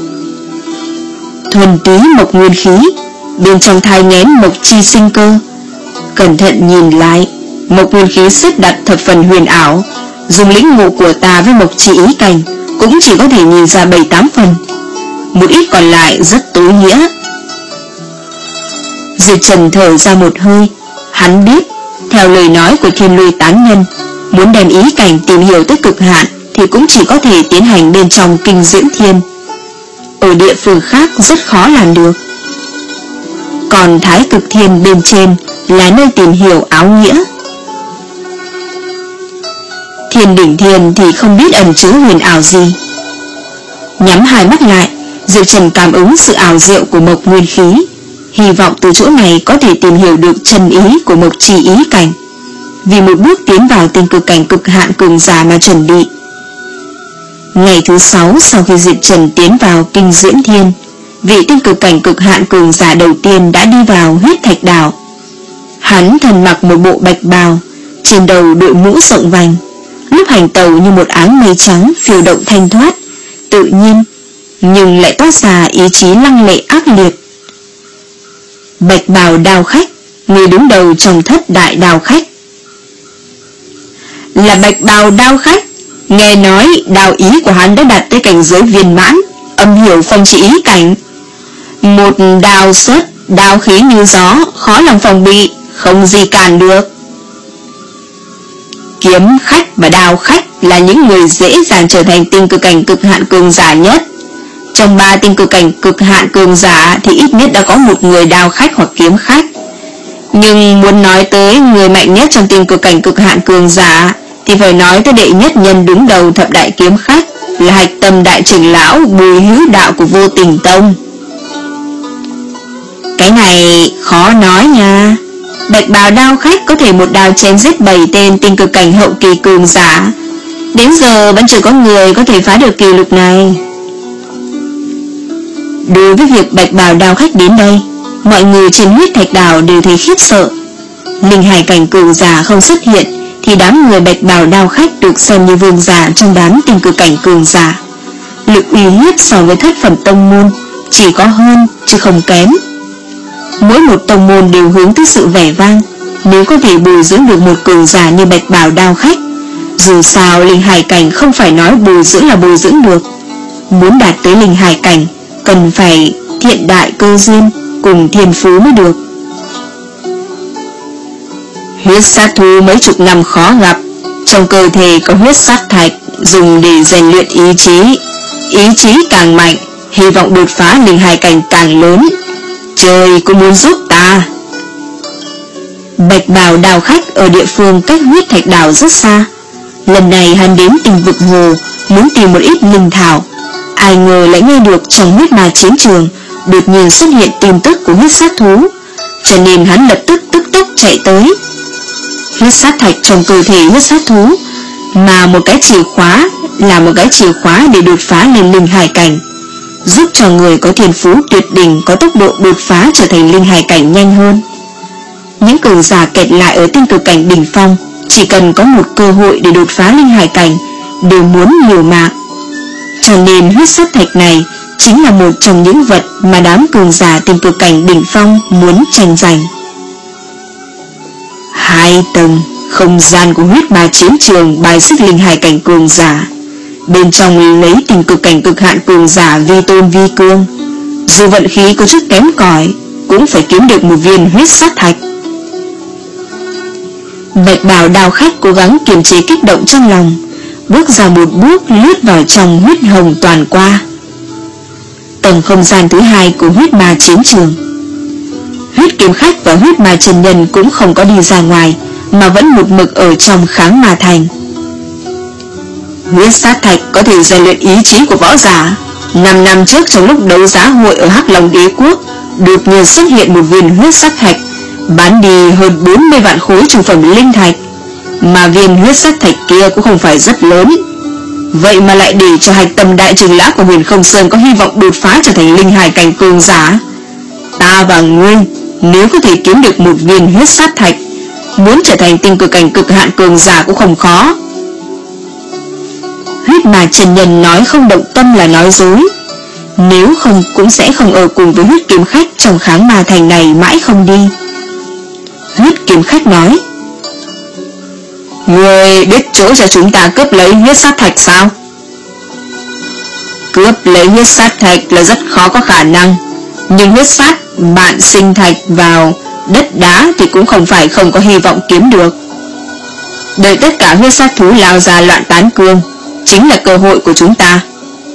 Thuần túy một nguyên khí, bên trong thai nghén một chi sinh cơ. Cẩn thận nhìn lại, một nguyên khí xếp đặt thập phần huyền ảo, dùng lĩnh ngộ của ta với một chi ý cảnh cũng chỉ có thể nhìn ra bảy tám phần, một ít còn lại rất tối nghĩa. Diệp Trần thở ra một hơi. Hắn biết, theo lời nói của Thiên Lôi Tán Nhân, muốn đem ý cảnh tìm hiểu tới cực hạn thì cũng chỉ có thể tiến hành bên trong Kinh Diễm Thiên. Ở địa phương khác rất khó làm được. Còn Thái Cực Thiên bên trên là nơi tìm hiểu áo nghĩa. Thiên Đỉnh Thiên thì không biết ẩn chứa huyền ảo gì. Nhắm hai mắt lại, Diệp Trần cảm ứng sự ảo diệu của một nguyên khí, hy vọng từ chỗ này có thể tìm hiểu được chân ý của một chi ý cảnh, vì một bước tiến vào tinh cực cảnh cực hạn cường giả mà chuẩn bị. Ngày thứ sáu sau khi Diệp Trần tiến vào Kinh Diễm Thiên, vị tinh cực cảnh cực hạn cường giả đầu tiên đã đi vào huyết thạch đảo. Hắn thân mặc một bộ bạch bào, trên đầu đội mũ rộng vành, lúc hành tàu như một áng mây trắng phiêu động thanh thoát, tự nhiên, nhưng lại toát ra ý chí lăng lệ ác liệt. Bạch bào đao khách, người đứng đầu trong thất đại đao khách. Là bạch bào đao khách, nghe nói đao ý của hắn đã đạt tới cảnh giới viên mãn, âm hiểu phong chỉ ý cảnh. Một đao xuất Đao khí như gió, khó lòng phòng bị, không gì cản được. Kiếm khách và đao khách là những người dễ dàng trở thành tinh cực cảnh cực hạn cường giả nhất. Trong ba tinh cực cảnh cực hạn cường giả thì ít nhất đã có một người đao khách hoặc kiếm khách. Nhưng muốn nói tới người mạnh nhất trong tinh cực cảnh cực hạn cường giả thì phải nói tới đệ nhất nhân đứng đầu thập đại kiếm khách, là Hạch Tâm đại trưởng lão Bùi Hữu Đạo của Vô Tình Tông. Cái này khó nói nha. Bạch bào đao khách có thể một đao chém giết bảy tên tinh cực cảnh hậu kỳ cường giả. Đến giờ vẫn chưa có người có thể phá được kỷ lục này. Đối với việc bạch bào đao khách đến đây, mọi người trên huyết thạch đảo đều thấy khiếp sợ. Linh hải cảnh cường giả không xuất hiện thì đám người bạch bào đao khách được xem như vương giả trong đám tinh cực cảnh cường giả. Lực uy hiếp so với thất phẩm tông môn chỉ có hơn chứ không kém. Mỗi một tông môn đều hướng tới sự vẻ vang. Nếu có thể bồi dưỡng được một cường giả như bạch bào đao khách, dù sao linh hải cảnh không phải nói bồi dưỡng là bồi dưỡng được. Muốn đạt tới linh hải cảnh cần phải thiện đại cơ duyên cùng thiên phú mới được. Huyết sát thú mấy chục năm khó gặp. Trong cơ thể có huyết sát thạch dùng để rèn luyện ý chí. Ý chí càng mạnh, hy vọng đột phá linh hải cảnh càng lớn. Trời cũng muốn giúp ta. Bạch bào đào khách ở địa phương cách huyết thạch đảo rất xa. Lần này hắn đến tình vực hồ muốn tìm một ít linh thảo. Ai ngờ lại nghe được trong huyết ma chiến trường đột nhiên xuất hiện tin tức của huyết sát thú, cho nên hắn lập tức tức tốc chạy tới. Huyết sát thạch trong cơ thể huyết sát thú mà một cái chìa khóa là một cái chìa khóa để đột phá lên linh hải cảnh, giúp cho người có thiên phú tuyệt đỉnh có tốc độ đột phá trở thành linh hải cảnh nhanh hơn. Những cường giả kẹt lại ở tinh cực cảnh đỉnh phong chỉ cần có một cơ hội để đột phá linh hải cảnh đều muốn liều mạng. Cho nên huyết sát thạch này chính là một trong những vật mà đám cường giả tinh cực cảnh đỉnh phong muốn tranh giành. Hai tầng không gian của huyết ma chiến trường bài xích linh hải cảnh cường giả, bên trong lấy tinh cực cảnh cực hạn cường giả vi tôn vi cương. Dù vận khí có chút kém cỏi cũng phải kiếm được một viên huyết sát thạch. Bạch bào đao khách cố gắng kiềm chế kích động trong lòng, bước ra một bước lướt vào trong huyết hồng toàn qua. Tầng không gian thứ hai của huyết ma chiến trường. Huyết kiếm khách và huyết ma chân nhân cũng không có đi ra ngoài, mà vẫn một mực ở trong kháng ma thành. Huyết sát thạch có thể rèn luyện ý chí của võ giả. Năm năm trước trong lúc đấu giá hội ở Hắc Long Đế Quốc, đột nhiên xuất hiện một viên huyết sát thạch, bán đi hơn bốn mươi vạn khối trung phẩm linh thạch. Mà viên huyết sát thạch kia cũng không phải rất lớn, vậy mà lại để cho Hạch Tâm đại trưởng lão của Huyền Không Sơn có hy vọng đột phá trở thành linh hải cảnh cường giả. Ta và ngươi nếu có thể kiếm được một viên huyết sát thạch, muốn trở thành tinh cực cảnh cực hạn cường giả cũng không khó. Huyết ma chân nhân nói không động tâm là nói dối, nếu không cũng sẽ không ở cùng với huyết kiếm khách trong kháng ma thành này mãi không đi. Huyết kiếm khách nói: Ngươi biết chỗ cho chúng ta cướp lấy huyết sát thạch sao? Cướp lấy huyết sát thạch là rất khó có khả năng, nhưng huyết sát bạn sinh thạch vào đất đá thì cũng không phải không có hy vọng kiếm được. Đợi tất cả huyết sát thú lao ra loạn tán cương chính là cơ hội của chúng ta.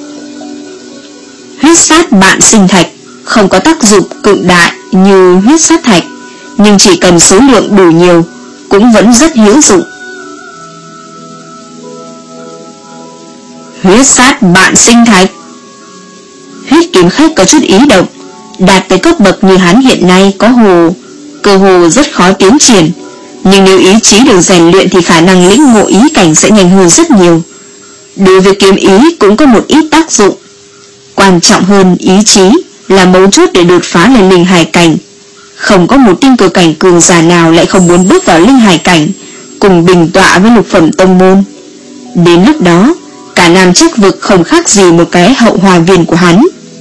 Huyết sát bạn sinh thạch không có tác dụng cực đại như huyết sát thạch, nhưng chỉ cần số lượng đủ nhiều cũng vẫn rất hữu dụng. Huyết sát bạn sinh thạch. Huyết kiếm khách có chút ý động. Đạt tới cấp bậc như hắn hiện nay có hồ cơ hồ rất khó tiến triển, nhưng nếu ý chí được rèn luyện thì khả năng lĩnh ngộ ý cảnh sẽ nhanh hơn rất nhiều. Đối với kiếm ý cũng có một ít tác dụng. Quan trọng hơn ý chí là mấu chốt để đột phá lên linh hải cảnh. Không có một tinh cực cảnh cường giả nào lại không muốn bước vào linh hải cảnh, cùng bình tọa với lục phẩm tông môn. Đến lúc đó cả Nam Trách Vực không khác gì một cái hậu hoa viên của hắn.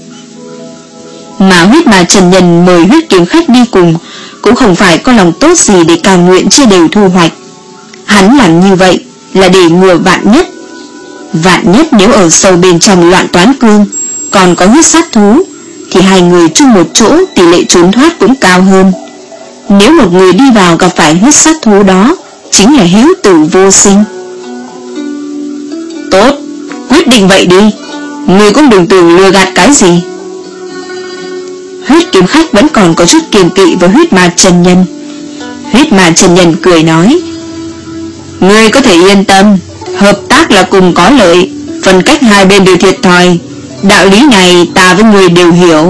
Mà huyết ma trần nhân mời huyết kiếm khách đi cùng cũng không phải có lòng tốt gì để cam nguyện chia đều thu hoạch. Hắn làm như vậy là để ngừa vạn nhất. Vạn nhất nếu ở sâu bên trong loạn toán cương còn có huyết sát thú thì hai người chung một chỗ tỷ lệ trốn thoát cũng cao hơn. Nếu một người đi vào gặp phải huyết sát thú đó, chính là hữu tử vô sinh. Tốt, quyết định vậy đi. Ngươi cũng đừng tưởng lừa gạt cái gì. Huyết kiếm khách vẫn còn có chút kiêng kỵ với huyết ma chân nhân. Huyết ma chân nhân cười nói: Ngươi có thể yên tâm, hợp tác là cùng có lợi, phân cách hai bên đều thiệt thòi. Đạo lý này ta với ngươi đều hiểu.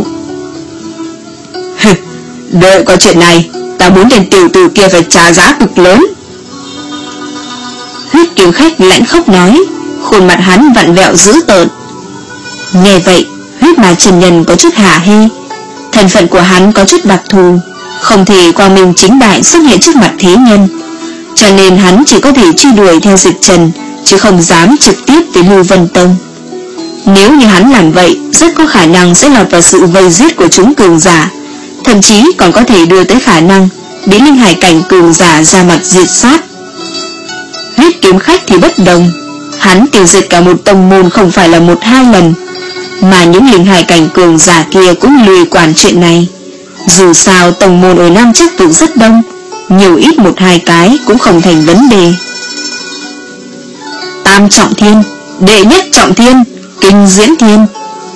Đợi có chuyện này, ta muốn tên tiểu tử kia phải trả giá cực lớn. Huyết kiếm khách lãnh khốc nói, khuôn mặt hắn vặn vẹo dữ tợn. Nghe vậy, huyết ma chân nhân có chút hả hê. Thân phận của hắn có chút đặc thù, không thể quang minh chính đại xuất hiện trước mặt thế nhân, cho nên hắn chỉ có thể truy đuổi theo Diệp Trần, chứ không dám trực tiếp tới Lưu Vân Tông. Nếu như hắn làm vậy, rất có khả năng sẽ lọt vào sự vây giết của chúng cường giả, thậm chí còn có thể đưa tới khả năng bị linh hải cảnh cường giả ra mặt diệt sát. Huyết kiếm khách thì bất đồng, hắn tiêu diệt cả một tông môn không phải là một hai lần, mà những linh hải cảnh cường giả kia cũng lười quản chuyện này. Dù sao tông môn ở Nam Chắc Vực rất đông, nhiều ít một hai cái cũng không thành vấn đề. Tam trọng thiên, đệ nhất trọng thiên, kinh diễn thiên.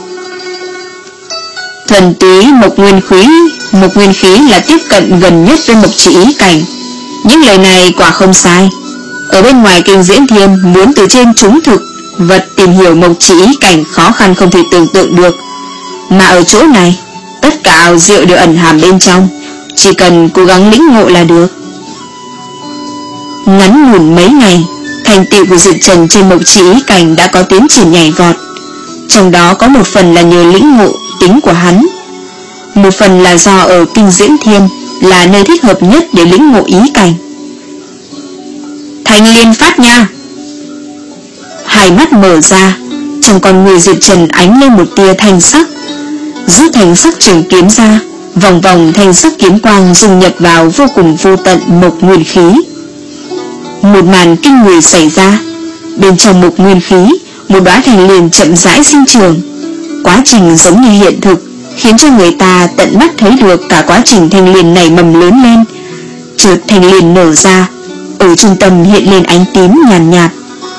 Thuần túy một nguyên khí, một nguyên khí là tiếp cận gần nhất với mộc chỉ ý cảnh. Những lời này quả không sai. Ở bên ngoài kinh diễn thiên, muốn từ trên chúng thực vật tìm hiểu mộc chỉ ý cảnh khó khăn không thể tưởng tượng được. Mà ở chỗ này, tất cả ảo diệu đều ẩn hàm bên trong, chỉ cần cố gắng lĩnh ngộ là được. Ngắn ngủn mấy ngày, thành tựu của Diệp Trần trên mộc chỉ ý cảnh đã có tiến triển nhảy vọt. Trong đó có một phần là nhờ lĩnh ngộ tính của hắn, một phần là do ở kinh diễn thiên là nơi thích hợp nhất để lĩnh ngộ ý cảnh. Thanh liên phát nha. Hai mắt mở ra, trong con người Diệp Trần ánh lên một tia thanh sắc. Rút thanh sắc trường kiếm ra, vòng vòng thanh sắc kiếm quang dung nhập vào vô cùng vô tận mộc nguyên khí. Một màn kinh người xảy ra. Bên trong mộc nguyên khí, một đóa thanh liên chậm rãi sinh trưởng. Quá trình giống như hiện thực, khiến cho người ta tận mắt thấy được cả quá trình thanh liên này mầm lớn lên. Chợt thanh liên nở ra, ở trung tâm hiện lên ánh tím nhàn nhạt, nhạt.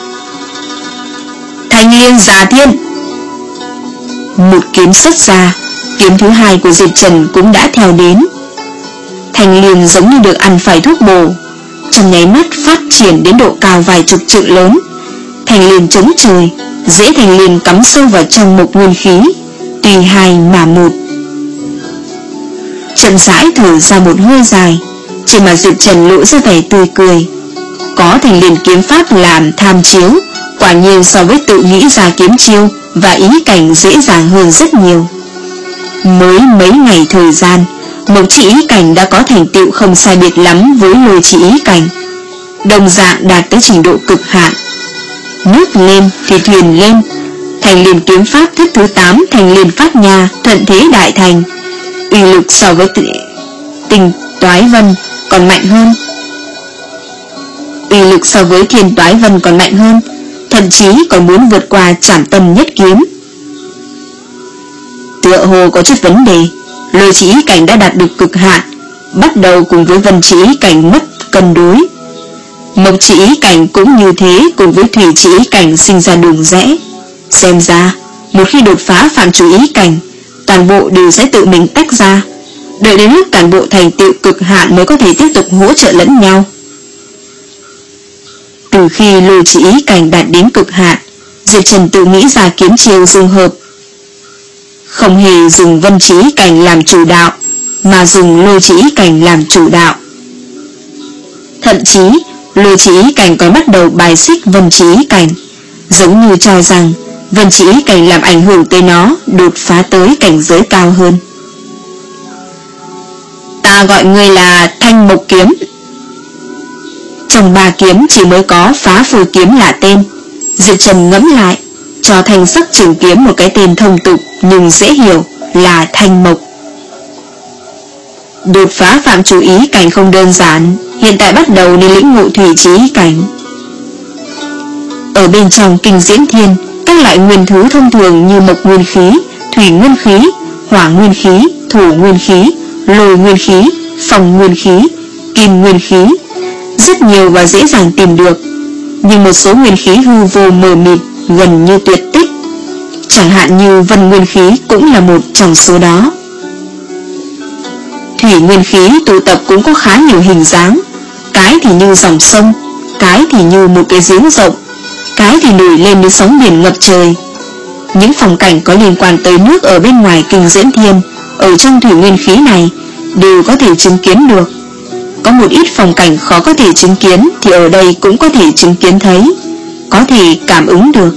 Thanh liên giả thiên. Một kiếm xuất ra, kiếm thứ hai của Diệp Trần cũng đã theo đến. Thanh liên giống như được ăn phải thuốc bổ, trong nháy mắt phát triển đến độ cao vài chục trượng lớn. Thanh liên chống trời, dễ thanh liên cắm sâu vào trong mộc nguyên khí, tùy hai mà một. Chậm rãi thở ra một hơi dài, trên mặt Diệp Trần lộ ra vẻ tươi cười. Có thanh liên kiếm pháp làm tham chiếu, quả nhiên so với tự nghĩ ra kiếm chiêu và ý cảnh dễ dàng hơn rất nhiều. Mới mấy ngày thời gian, mộc chỉ ý cảnh đã có thành tựu không sai biệt lắm với lôi chỉ ý cảnh, đồng dạng đạt tới trình độ cực hạn. Nước lên thì thuyền lên. Thành liên kiếm pháp thức thứ tám thành liên phát nha thuận thế đại thành, uy lực so với tình toái vân còn mạnh hơn. Uy lực so với thiên toái vân còn mạnh hơn, thậm chí còn muốn vượt qua trảm tâm nhất kiếm. Tựa hồ có chút vấn đề. Lôi chỉ ý cảnh đã đạt được cực hạn, bắt đầu cùng với vân chỉ ý cảnh mất cân đối. Mộc chỉ ý cảnh cũng như thế, cùng với thủy chỉ ý cảnh sinh ra đường rẽ. Xem ra, một khi đột phá phạm chủ ý cảnh, toàn bộ đều sẽ tự mình tách ra. Đợi đến lúc toàn bộ thành tựu cực hạn mới có thể tiếp tục hỗ trợ lẫn nhau. Từ khi lôi chỉ ý cảnh đạt đến cực hạn, Diệp Trần tự nghĩ ra kiếm chiêu dung hợp, không hề dùng vân chỉ ý cảnh làm chủ đạo, mà dùng lôi chỉ ý cảnh làm chủ đạo. Thậm chí lôi chỉ ý cảnh còn bắt đầu bài xích vân chỉ ý cảnh, giống như cho rằng vân chỉ ý cảnh làm ảnh hưởng tới nó đột phá tới cảnh giới cao hơn. Ta gọi ngươi là Thanh Mộc Kiếm. Trong ba kiếm chỉ mới có Phá Phôi Kiếm là tên. Diệp Trần ngẫm lại, cho thanh sắc trường kiếm một cái tên thông tục nhưng dễ hiểu là Thanh Mộc. Đột phá phạm chủ ý cảnh không đơn giản, hiện tại bắt đầu nên lĩnh ngộ thủy chỉ ý cảnh. Ở bên trong kinh diễn thiên, các loại nguyên thứ thông thường như mộc nguyên khí, thủy nguyên khí, hỏa nguyên khí, thổ nguyên khí, lôi nguyên khí, phong nguyên khí, kim nguyên khí. Rất nhiều và dễ dàng tìm được. Nhưng một số nguyên khí hư vô mờ mịt, gần như tuyệt tích. Chẳng hạn như vân nguyên khí cũng là một trong số đó. Thủy nguyên khí tụ tập cũng có khá nhiều hình dáng. Cái thì như dòng sông, cái thì như một cái giếng rộng, cái thì nổi lên như sóng biển ngập trời. Những phong cảnh có liên quan tới nước ở bên ngoài kinh Diễn Thiên, ở trong thủy nguyên khí này đều có thể chứng kiến được. Có một ít phong cảnh khó có thể chứng kiến thì ở đây cũng có thể chứng kiến thấy, có thể cảm ứng được.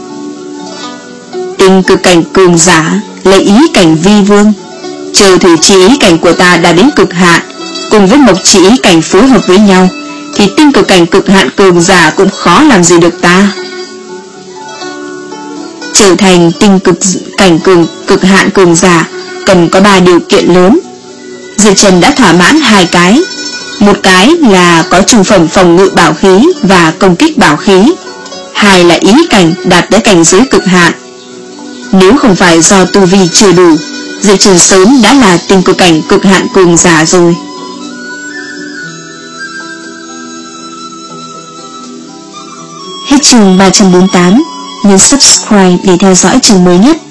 Tinh cực cảnh cường giả lấy ý cảnh vi vương, chờ thủy chỉ ý cảnh của ta đã đến cực hạn, cùng với mộc chỉ ý cảnh phối hợp với nhau, thì tinh cực cảnh cực hạn cường giả cũng khó làm gì được ta. Trở thành tinh cực cảnh cường cực hạn cường giả cần có ba điều kiện lớn. Diệp Trần đã thỏa mãn hai cái. Một cái là có trung phẩm phòng ngự bảo khí và công kích bảo khí, hai là ý cảnh đạt tới cảnh giới cực hạn. Nếu không phải do tu vi chưa đủ, Diệp Trần sớm đã là tinh cực cảnh cực hạn cường giả rồi. Hết chương ba trăm bốn mươi tám. Nhấn subscribe để theo dõi chương mới nhất.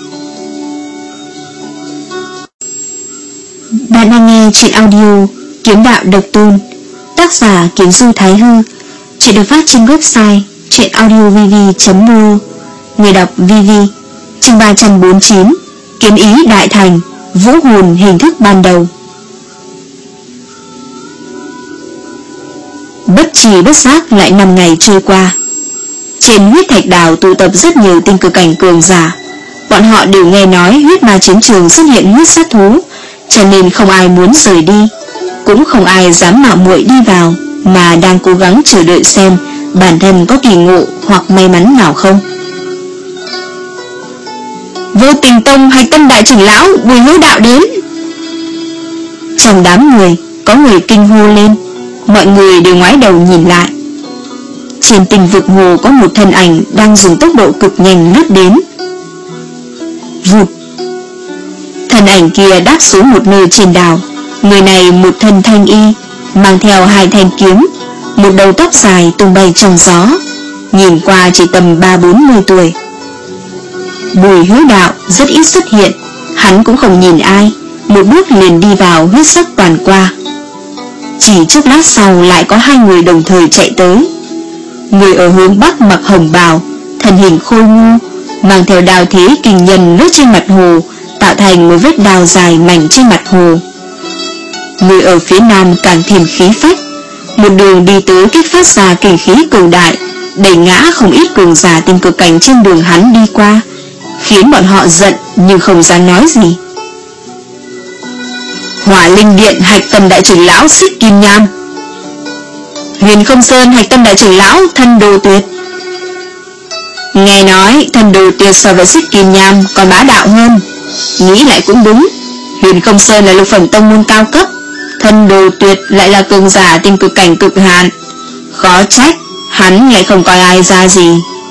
Bạn đang nghe truyện audio Kiếm Đạo Độc Tôn, tác giả Kiếm Du Thái Hư. Chuyện được phát trên website truyện audio v v chấm m o. Người đọc Vivi. Chương ba trăm bốn mươi chín. Kiếm ý đại thành, vũ hồn hình thức ban đầu. Bất trì bất giác lại năm ngày trôi qua. Trên huyết thạch đảo tụ tập rất nhiều tinh cực cảnh cường giả. Bọn họ đều nghe nói huyết ma chiến trường xuất hiện huyết sát thú, cho nên không ai muốn rời đi, cũng không ai dám mạo muội đi vào, mà đang cố gắng chờ đợi xem bản thân có kỳ ngộ hoặc may mắn nào không. Vô Tình Tông Hạch Tâm đại trưởng lão Bùi Hữu Đạo đến. Trong đám người có người kinh hô lên, mọi người đều ngoái đầu nhìn lại. Trên tinh vực hồ có một thân ảnh đang dùng tốc độ cực nhanh lướt đến. Vụt. Thân ảnh kia đáp xuống một nơi trên đảo. Người này một thân thanh y, mang theo hai thanh kiếm, một đầu tóc dài tung bay trong gió, nhìn qua chỉ tầm ba bốn mươi tuổi. Bùi Hữu Đạo rất ít xuất hiện, hắn cũng không nhìn ai, một bước liền đi vào huyết sắc toàn qua. Chỉ chốc lát sau lại có hai người đồng thời chạy tới. Người ở hướng bắc mặc hồng bào, thân hình khôi ngô, mang theo đao thế kình nhân lướt trên mặt hồ, tạo thành một vết đao dài mảnh trên mặt hồ. Người ở phía nam càng thêm khí phách, một đường đi tới kích phát ra kình khí cường đại, đẩy ngã không ít cường giả tinh cực cảnh trên đường hắn đi qua, khiến bọn họ giận nhưng không dám nói gì. Hỏa Linh Điện Hạch Tâm đại trưởng lão Xích Kim Nham, Huyền Không Sơn Hạch Tâm đại trưởng lão Thân Đồ Tuyệt. Nghe nói Thân Đồ Tuyệt so với Xích Kim Nham còn bá đạo hơn, nghĩ lại cũng đúng. Huyền Không Sơn là lục phẩm tông môn cao cấp, Thân Đồ Tuyệt lại là cường giả tinh cực cảnh cực hạn, khó trách hắn lại không coi ai ra gì.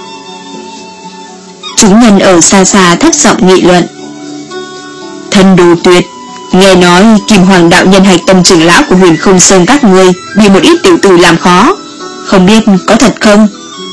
Chúng nhân ở xa xa thấp giọng nghị luận. Thân Đồ Tuyệt, nghe nói Kim Hoàng đạo nhân Hạch Tâm trưởng lão của Huyền Không Sơn các ngươi bị một ít tiểu tử làm khó, không biết có thật không?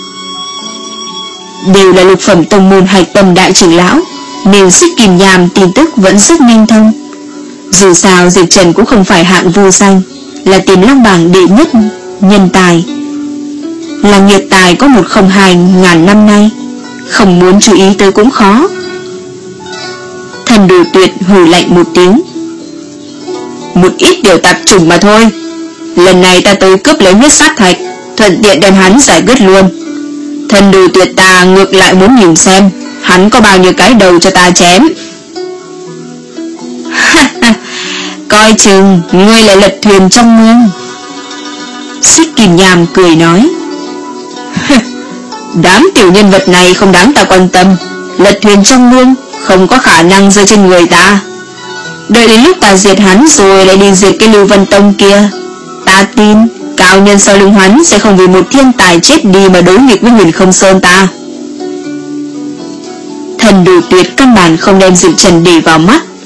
Đều là lục phẩm tông môn Hạch Tâm đại trưởng lão, nên Xích Kim Nham tin tức vẫn rất nhanh thông. Dù sao Diệp Trần cũng không phải hạng vô danh, là Tiềm Long bảng đệ nhất nhân tài, là nghiệt tài có một không hai ngàn năm nay, không muốn chú ý tới cũng khó. Thần Đồ Tuyệt hừ lạnh một tiếng. Một ít điều tạp chủng mà thôi, lần này ta tới cướp lấy huyết sát thạch, thuận tiện đem hắn giải quyết luôn. Thần Đồ Tuyệt ta ngược lại muốn nhìn xem hắn có bao nhiêu cái đầu cho ta chém. Coi chừng ngươi lại lật thuyền trong mương. Xích Kim Nham cười nói. Đám tiểu nhân vật này không đáng ta quan tâm, lật thuyền trong mương không có khả năng rơi trên người ta. Đợi đến lúc ta diệt hắn rồi lại đi diệt cái Lưu Vân Tông kia, ta tin cao nhân sau lưng hắn sẽ không vì một thiên tài chết đi mà đối nghịch với Huyền Không Sơn ta. Thần Đồ Tuyệt căn bản không đem Diệp Trần để vào mắt,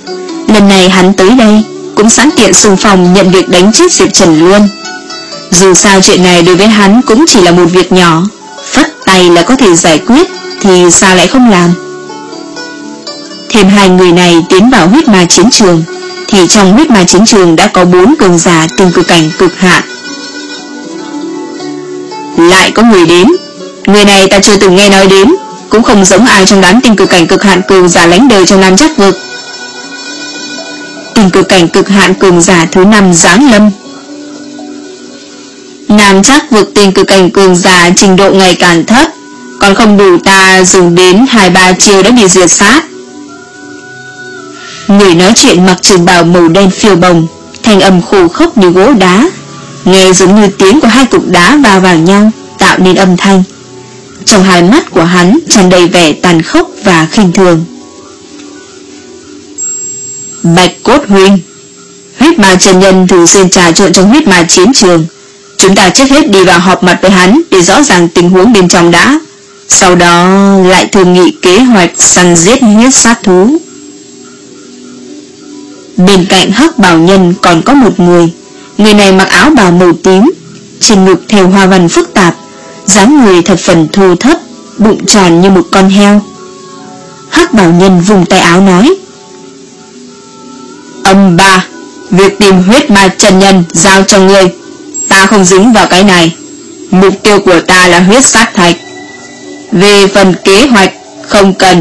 Lần này hắn tới đây cũng sẵn tiện xung phong nhận việc đánh chết Diệp Trần luôn. Dù sao chuyện này đối với hắn cũng chỉ là một việc nhỏ, phất tay là có thể giải quyết, thì sao lại không làm. Thêm hai người này tiến vào huyết ma chiến trường, thì trong huyết ma chiến trường đã có bốn cường giả tinh cực cảnh cực hạn. Lại có người đến. Người này ta chưa từng nghe nói đến, cũng không giống ai trong đám tinh cực cảnh cực hạn cường giả lãnh đời trong Nam Trắc Vực. Tinh cực cảnh cực hạn cường giả thứ năm giáng lâm. Nam Trắc Vực tinh cực cảnh cường giả trình độ ngày càng thấp, còn không đủ ta dùng đến hai ba chiêu đã bị diệt sát. Người nói chuyện mặc trường bào màu đen phiêu bồng, thanh âm khô khốc như gỗ đá, nghe giống như tiếng của hai cục đá va vào nhau tạo nên âm thanh. Trong hai mắt của hắn tràn đầy vẻ tàn khốc và khinh thường. Bạch Cốt huynh, huyết ma chân nhân thường xuyên trà trộn trong huyết ma chiến trường, chúng ta trước hết đi vào họp mặt với hắn để rõ ràng tình huống bên trong đã, sau đó lại thương nghị kế hoạch săn giết huyết sát thú. Bên cạnh hắc bào nhân còn có một người. Người này mặc áo bào màu tím, trên ngực thêu hoa văn phức tạp, dáng người thập phần thô thấp, bụng tròn như một con heo. Hắc bào nhân vùng tay áo nói: Âm ba, việc tìm huyết ma chân nhân giao cho ngươi, ta không dính vào cái này. Mục tiêu của ta là huyết sát thạch. Về phần kế hoạch không cần.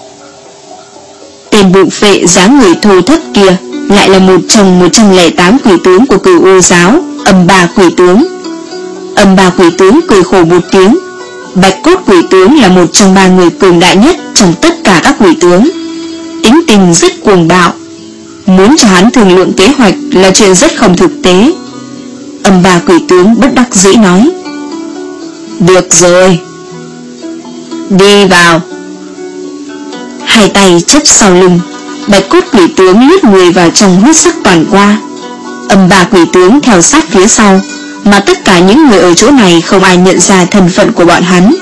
Tên bụng phệ dáng người thô thấp kia lại là một trong một trăm lẻ tám quỷ tướng của Cửu U giáo, Âm ba quỷ tướng. Âm ba quỷ tướng cười khổ một tiếng. Bạch Cốt quỷ tướng là một trong ba người cường đại nhất trong tất cả các quỷ tướng, tính tình rất cuồng bạo, muốn cho hắn thương lượng kế hoạch là chuyện rất không thực tế. Âm ba quỷ tướng bất đắc dĩ nói: Được rồi, đi vào. Hai tay chấp sau lưng, Bạch Cốt quỷ tướng lướt người vào trong huyết sắc toàn qua. Âm ba quỷ tướng theo sát phía sau, mà tất cả những người ở chỗ này không ai nhận ra thân phận của bọn hắn.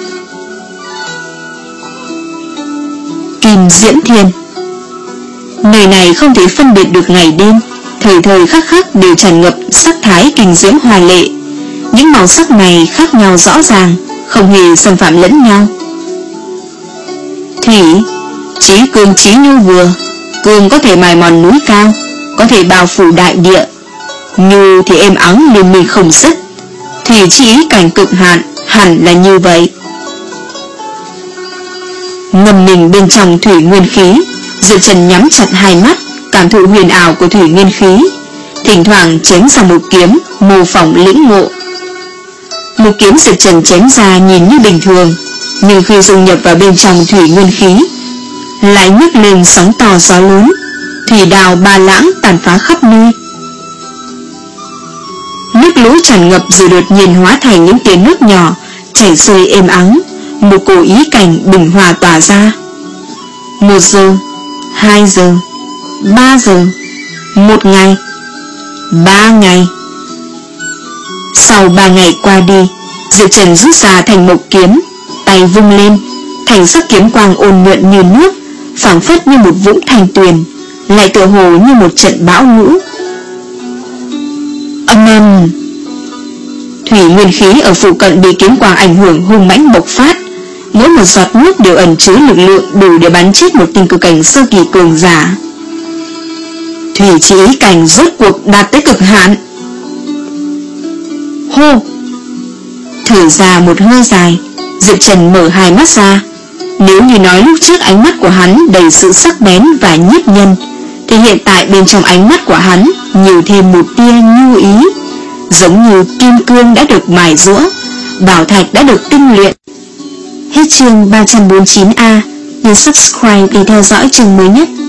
Kim Diễm Thiên. Nơi này không thể phân biệt được ngày đêm, thời thời khắc khắc đều tràn ngập sắc thái kinh diễm hoa lệ. Những màu sắc này khác nhau rõ ràng, không hề xâm phạm lẫn nhau. Thủy, trí cương trí nhu vừa. Cương có thể mài mòn núi cao, có thể bao phủ đại địa. Nhu thì êm ắng liên minh không dứt. Thủy chỉ cảnh cực hạn, hẳn là như vậy. Ngầm mình bên trong thủy nguyên khí, Diệp Trần nhắm chặt hai mắt, cảm thụ huyền ảo của thủy nguyên khí, thỉnh thoảng chém ra một kiếm, mô phỏng lĩnh ngộ. Một kiếm Diệp Trần chém ra nhìn như bình thường, nhưng khi dung nhập vào bên trong thủy nguyên khí, lại nhấc lên sóng to gió lớn, thủy đào ba lãng tàn phá khắp nơi. Nước lũ tràn ngập rồi đột nhiên hóa thành những tia nước nhỏ chảy xuôi êm ắng, một cổ ý cảnh bình hòa tỏa ra. Một giờ, hai giờ, ba giờ, một ngày, ba ngày. Sau ba ngày qua đi, Diệp Trần rút ra thành một kiếm, tay vung lên, thành sắc kiếm quang ôn nhuận như nước, phảng phất như một vũng thanh tuyền, lại tựa hồ như một trận bão lũ. Âm ầm, thủy nguyên khí ở phụ cận bị kiếm quang ảnh hưởng hung mãnh bộc phát, mỗi một giọt nước đều ẩn chứa lực lượng đủ để bắn chết một tinh cực cảnh sơ kỳ cường giả. Thủy chỉ ý cảnh rốt cuộc đạt tới cực hạn. Hô, thở ra một hơi dài, Diệp Trần mở hai mắt ra. Nếu như nói lúc trước ánh mắt của hắn đầy sự sắc bén và nhiếp nhân, thì hiện tại bên trong ánh mắt của hắn nhiều thêm một tia nhu ý, giống như kim cương đã được mài giũa, bảo thạch đã được tinh luyện. Hết chương ba trăm bốn mươi chín A, nhấn subscribe để theo dõi chương mới nhất.